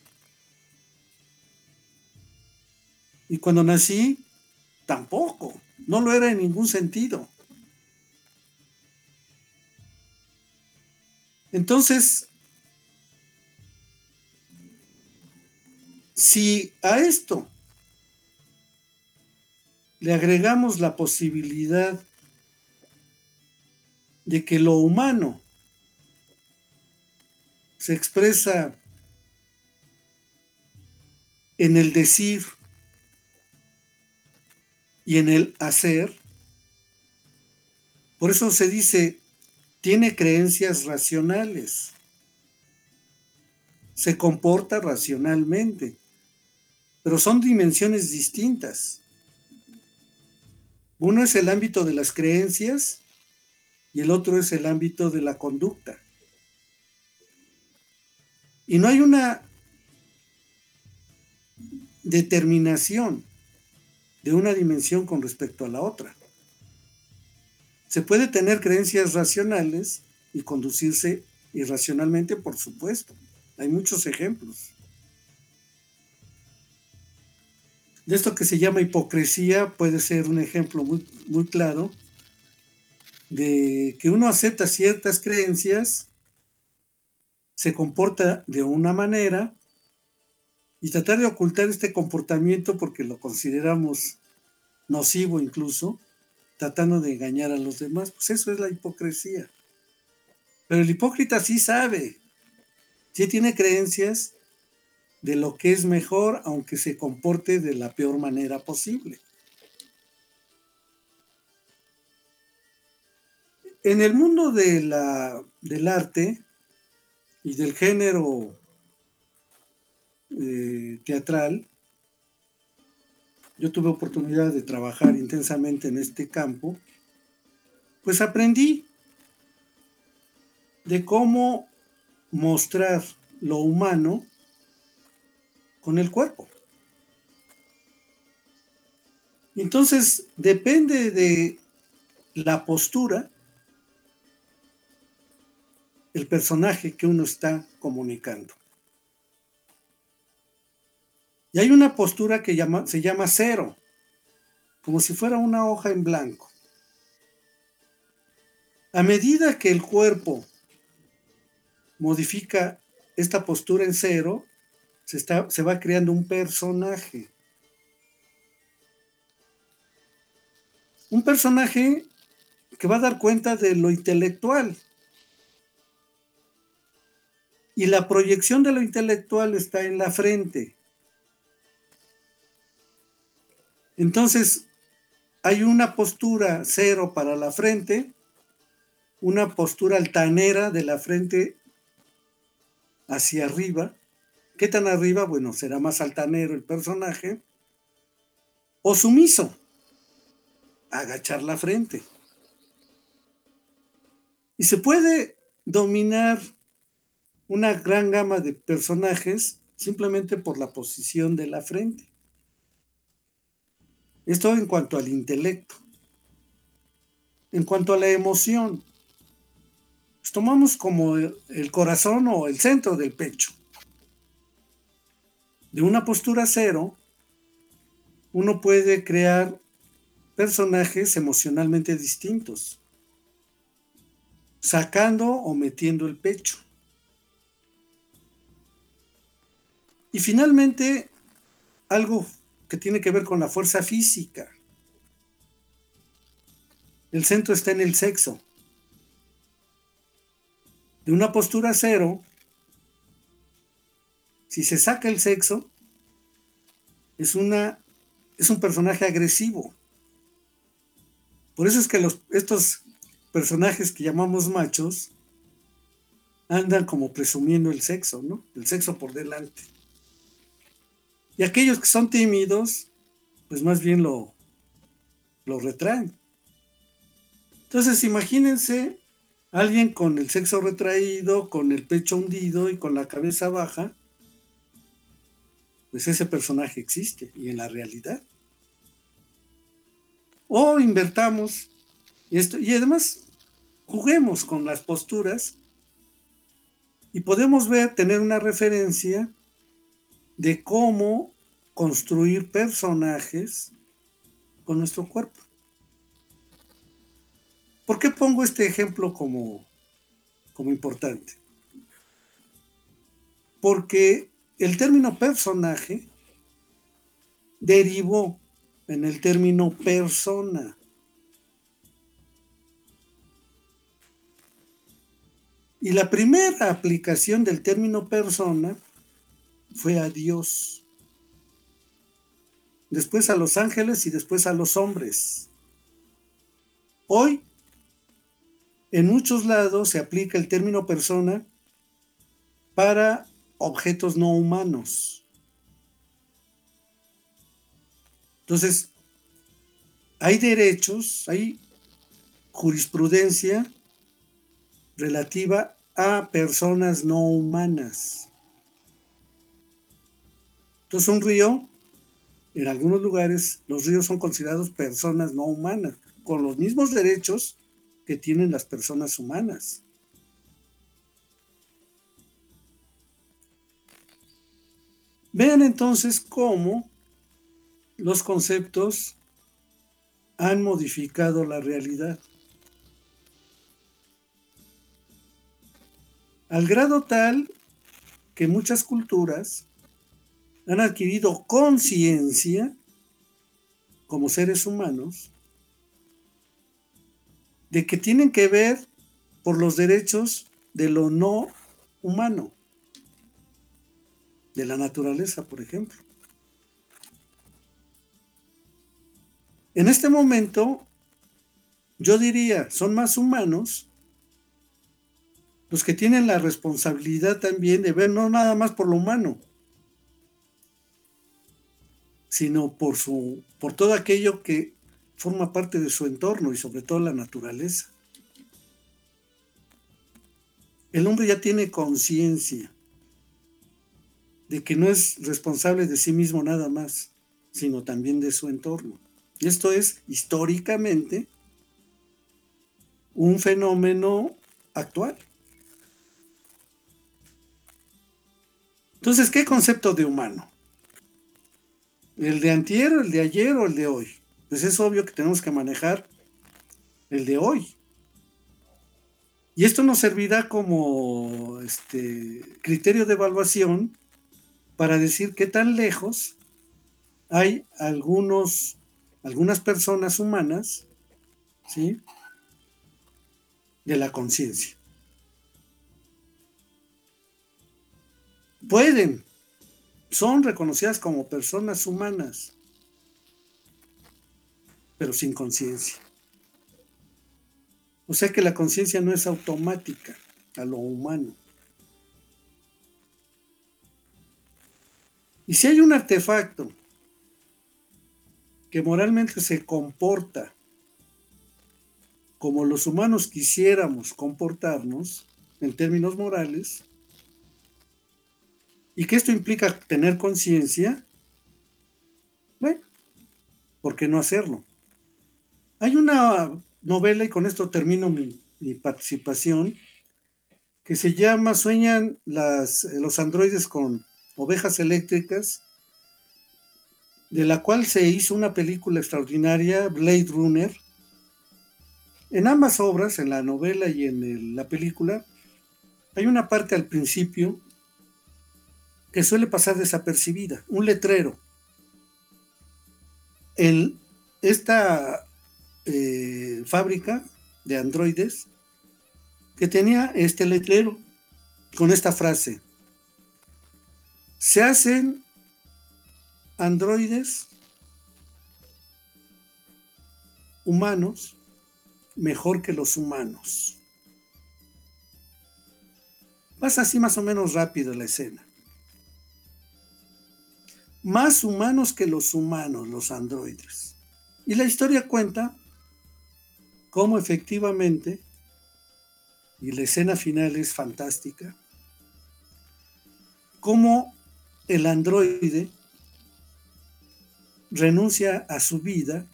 Y cuando nací, tampoco, no lo era en ningún sentido. Entonces, si a esto le agregamos la posibilidad de que lo humano se expresa en el decir y en el hacer, por eso se dice, tiene creencias racionales, se comporta racionalmente, pero son dimensiones distintas. Uno es el ámbito de las creencias y el otro es el ámbito de la conducta. Y no hay una determinación de una dimensión con respecto a la otra. Se puede tener creencias racionales y conducirse irracionalmente, por supuesto. Hay muchos ejemplos. De esto que se llama hipocresía puede ser un ejemplo muy, muy claro de que uno acepta ciertas creencias, se comporta de una manera y tratar de ocultar este comportamiento porque lo consideramos nocivo incluso, tratando de engañar a los demás, pues eso es la hipocresía. Pero el hipócrita sí sabe, sí tiene creencias de lo que es mejor, aunque se comporte de la peor manera posible. En el mundo de la, del arte y del género eh, teatral, yo tuve oportunidad de trabajar intensamente en este campo, pues aprendí de cómo mostrar lo humano con el cuerpo. Entonces, depende de la postura, el personaje que uno está comunicando. Y hay una postura que llama, se llama cero, como si fuera una hoja en blanco. A medida que el cuerpo modifica esta postura en cero, se, está, se va creando un personaje. Un personaje que va a dar cuenta de lo intelectual. Y la proyección de lo intelectual está en la frente. Entonces, hay una postura cero para la frente, una postura altanera de la frente hacia arriba. ¿Qué tan arriba? Bueno, será más altanero el personaje. O sumiso, agachar la frente. Y se puede dominar una gran gama de personajes simplemente por la posición de la frente. Esto en cuanto al intelecto. En cuanto a la emoción, Pues tomamos como el corazón o el centro del pecho. De una postura cero, uno puede crear personajes emocionalmente distintos, sacando o metiendo el pecho. Y finalmente, algo que tiene que ver con la fuerza física. El centro está en el sexo. De una postura cero, si se saca el sexo, es, una, es un personaje agresivo. Por eso es que los, estos personajes que llamamos machos andan como presumiendo el sexo, ¿no? El sexo por delante. Y aquellos que son tímidos, pues más bien lo, lo retraen. Entonces imagínense a alguien con el sexo retraído, con el pecho hundido y con la cabeza baja. Pues ese personaje existe y en la realidad. O invertamos esto y además juguemos con las posturas y podemos ver, tener una referencia de cómo construir personajes con nuestro cuerpo. ¿Por qué pongo este ejemplo como, como importante? Porque el término personaje derivó en el término persona. Y la primera aplicación del término persona fue a Dios, después a los ángeles y después a los hombres. Hoy, en muchos lados se aplica el término persona para objetos no humanos. Entonces, hay derechos, hay jurisprudencia relativa a personas no humanas. Entonces, un río, en algunos lugares, los ríos son considerados personas no humanas, con los mismos derechos que tienen las personas humanas. Vean entonces cómo los conceptos han modificado la realidad. Al grado tal que muchas culturas han adquirido conciencia como seres humanos de que tienen que ver por los derechos de lo no humano, de la naturaleza, por ejemplo. En este momento, yo diría, son más humanos los que tienen la responsabilidad también de ver no nada más por lo humano, sino por su, por todo aquello que forma parte de su entorno y sobre todo la naturaleza. El hombre ya tiene conciencia de que no es responsable de sí mismo nada más, sino también de su entorno. Y esto es históricamente un fenómeno actual. Entonces, ¿qué concepto de humano? ¿El de antier, el de ayer o el de hoy? Pues es obvio que tenemos que manejar el de hoy. Y esto nos servirá como este, criterio de evaluación para decir qué tan lejos hay algunos, algunas personas humanas, ¿sí?, de la conciencia. Pueden, son reconocidas como personas humanas, pero sin conciencia. O sea que la conciencia no es automática a lo humano. Y si hay un artefacto que moralmente se comporta como los humanos quisiéramos comportarnos en términos morales, y que esto implica tener conciencia, bueno, ¿por qué no hacerlo? Hay una novela, y con esto termino mi, mi participación, que se llama Sueñan las, los androides con ovejas eléctricas, de la cual se hizo una película extraordinaria, Blade Runner. En ambas obras, en la novela y en el, la película, hay una parte al principio que suele pasar desapercibida, un letrero. El, esta eh, fábrica de androides que tenía este letrero con esta frase: se hacen androides humanos mejor que los humanos. Pasa así más o menos rápido la escena. Más humanos que los humanos, los androides. Y la historia cuenta cómo efectivamente, y la escena final es fantástica, cómo el androide renuncia a su vida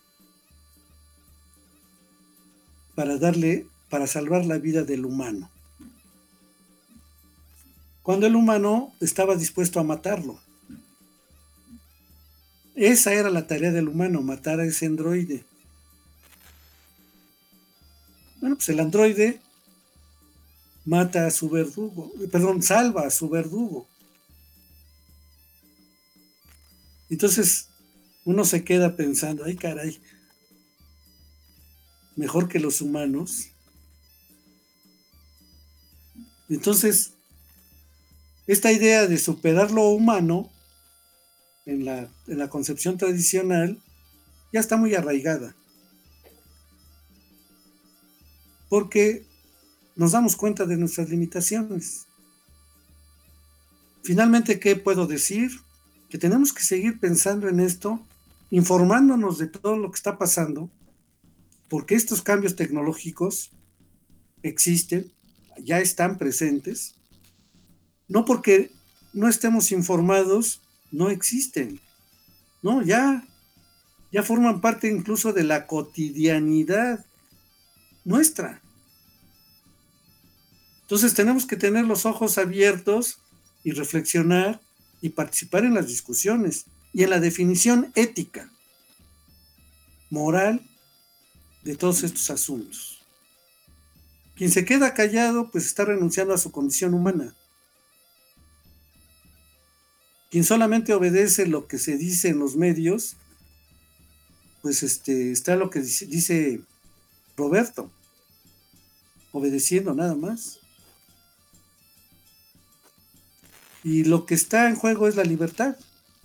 para darle, para salvar la vida del humano, cuando el humano estaba dispuesto a matarlo. Esa era la tarea del humano, matar a ese androide. Bueno, pues el androide mata a su verdugo, perdón, salva a su verdugo. Entonces uno se queda pensando, ay caray, mejor que los humanos. Entonces, esta idea de superar lo humano en la, en la concepción tradicional ya está muy arraigada, porque nos damos cuenta de nuestras limitaciones. Finalmente, ¿qué puedo decir? Que tenemos que seguir pensando en esto, informándonos de todo lo que está pasando, porque estos cambios tecnológicos existen, ya están presentes. No porque no estemos informados, no existen. No, ya, ya forman parte incluso de la cotidianidad nuestra. Entonces tenemos que tener los ojos abiertos y reflexionar y participar en las discusiones y en la definición ética, moral de todos estos asuntos. Quien se queda callado, pues está renunciando a su condición humana. Quien solamente obedece lo que se dice en los medios, pues este, está lo que dice, dice Roberto, obedeciendo nada más. Y lo que está en juego es la libertad.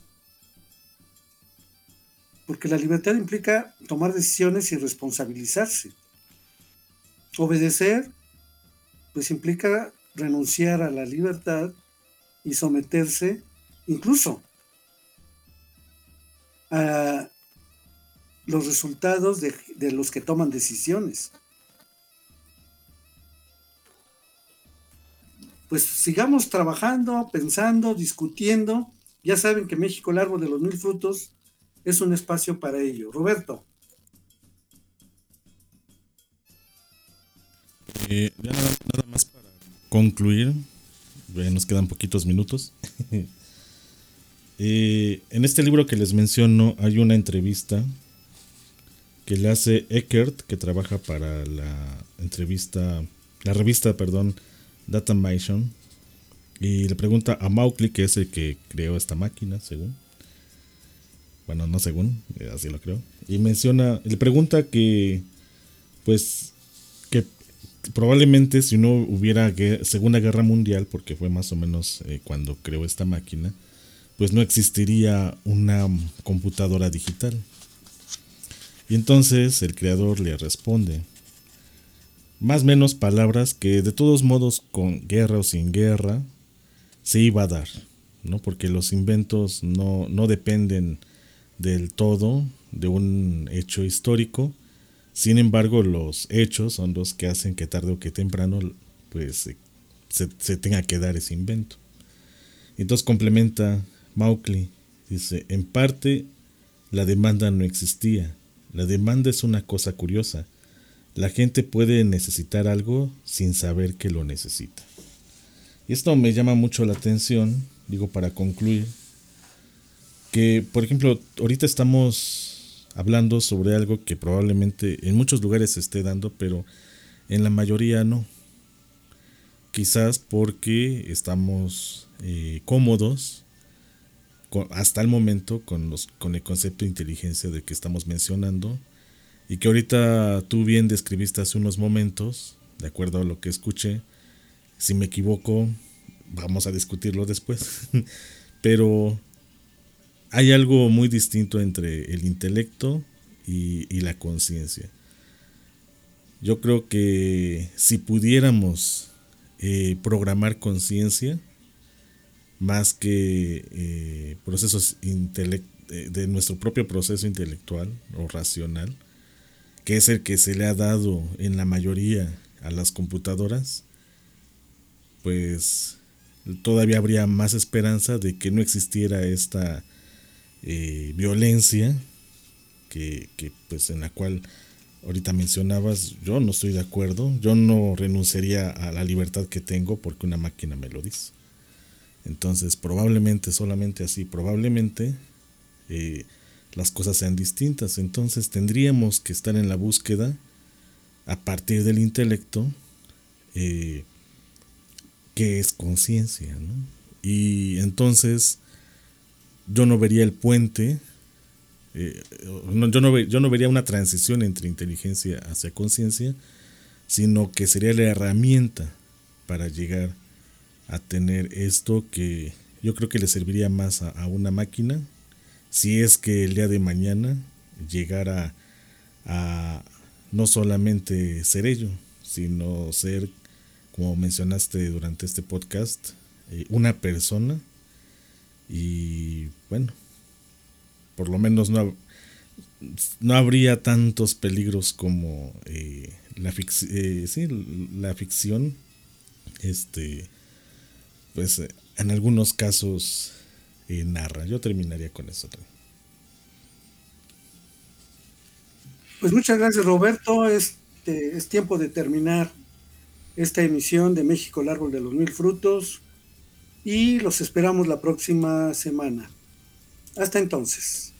Porque la libertad implica tomar decisiones y responsabilizarse. Obedecer, pues implica renunciar a la libertad y someterse incluso a los resultados de, de los que toman decisiones. Pues sigamos trabajando, pensando, discutiendo. Ya saben que México, el árbol de los mil frutos, es un espacio para ello. Roberto. Eh, ya nada, nada más para concluir, eh, nos quedan poquitos minutos. eh, en este libro que les menciono hay una entrevista que le hace Eckert, que trabaja para la entrevista, la revista, perdón, Datamation, y le pregunta a Mauchly, que es el que creó esta máquina, según, bueno, no según, así lo creo, y menciona, le pregunta que, pues, que probablemente si no hubiera Segunda Guerra Mundial, porque fue más o menos eh, cuando creó esta máquina, pues no existiría una computadora digital. Y entonces el creador le responde, más o menos palabras que de todos modos, con guerra o sin guerra, se iba a dar, ¿no? Porque los inventos no, no dependen del todo de un hecho histórico. Sin embargo, los hechos son los que hacen que tarde o que temprano pues se, se tenga que dar ese invento. Entonces complementa Mauchly, dice, en parte la demanda no existía. La demanda es una cosa curiosa. la gente puede necesitar algo sin saber que lo necesita. Y esto me llama mucho la atención, digo, para concluir, que, por ejemplo, ahorita estamos hablando sobre algo que probablemente en muchos lugares se esté dando, pero en la mayoría no. Quizás porque estamos eh, cómodos con, hasta el momento con, los, con el concepto de inteligencia de que estamos mencionando, y que ahorita tú bien describiste hace unos momentos, de acuerdo a lo que escuché. Si me equivoco, vamos a discutirlo después. Pero hay algo muy distinto entre el intelecto y, y la conciencia. Yo creo que si pudiéramos eh, programar conciencia, más que eh, procesos intelect- de nuestro propio proceso intelectual o racional, que es el que se le ha dado en la mayoría a las computadoras, pues todavía habría más esperanza de que no existiera esta eh, violencia que, que pues en la cual ahorita mencionabas. Yo no estoy de acuerdo. Yo no renunciaría a la libertad que tengo porque una máquina me lo dice. Entonces probablemente, solamente así, probablemente eh, las cosas sean distintas. Entonces tendríamos que estar en la búsqueda a partir del intelecto, eh, que es conciencia, ¿no? Y entonces yo no vería el puente, eh, no, yo, no ve, yo no vería una transición entre inteligencia hacia conciencia, sino que sería la herramienta para llegar a tener esto que yo creo que le serviría más a, a una máquina, si es que el día de mañana llegara a no solamente ser ello, sino ser, como mencionaste durante este podcast, eh, una persona. Y bueno, por lo menos no, no habría tantos peligros como eh, la, fic- eh, sí, la ficción, este, pues eh, en algunos casos eh, narra. Yo terminaría con eso también. Pues muchas gracias, Roberto. Este, es tiempo de terminar esta emisión de México, el árbol de los mil frutos, y los esperamos la próxima semana. Hasta entonces.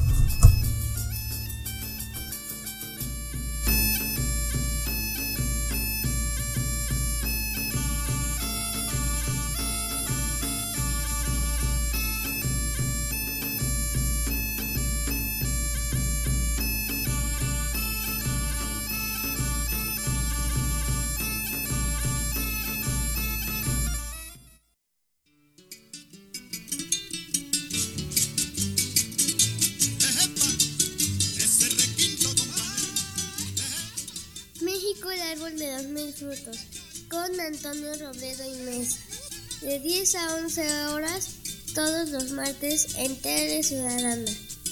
México, el árbol de los mil frutos, con Antonio Robledo y Mesa, de diez a once horas, todos los martes en Tele Ciudadana.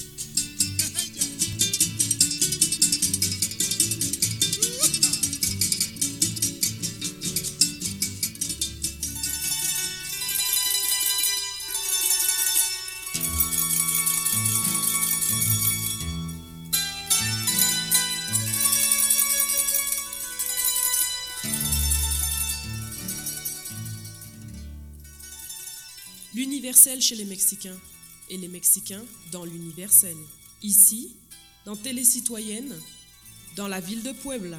L'universel chez les Mexicains et les Mexicains dans l'universel. Ici, dans Télé Citoyenne, dans la ville de Puebla.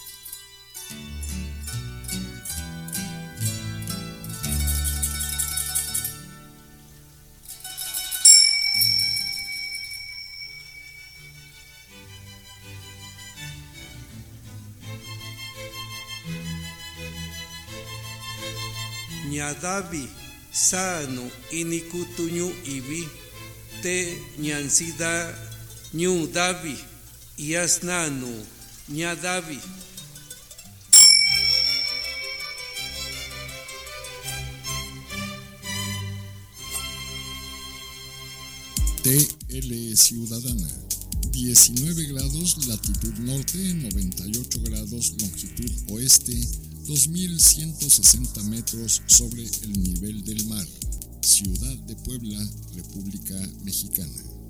Ñadavi sano inikutuñu ibi te ñansida ñu davi yasnanu ñadavi. T L Ciudadana, diecinueve grados latitud norte, noventa y ocho grados longitud oeste, dos mil ciento sesenta metros sobre el nivel del mar. Ciudad de Puebla, República Mexicana.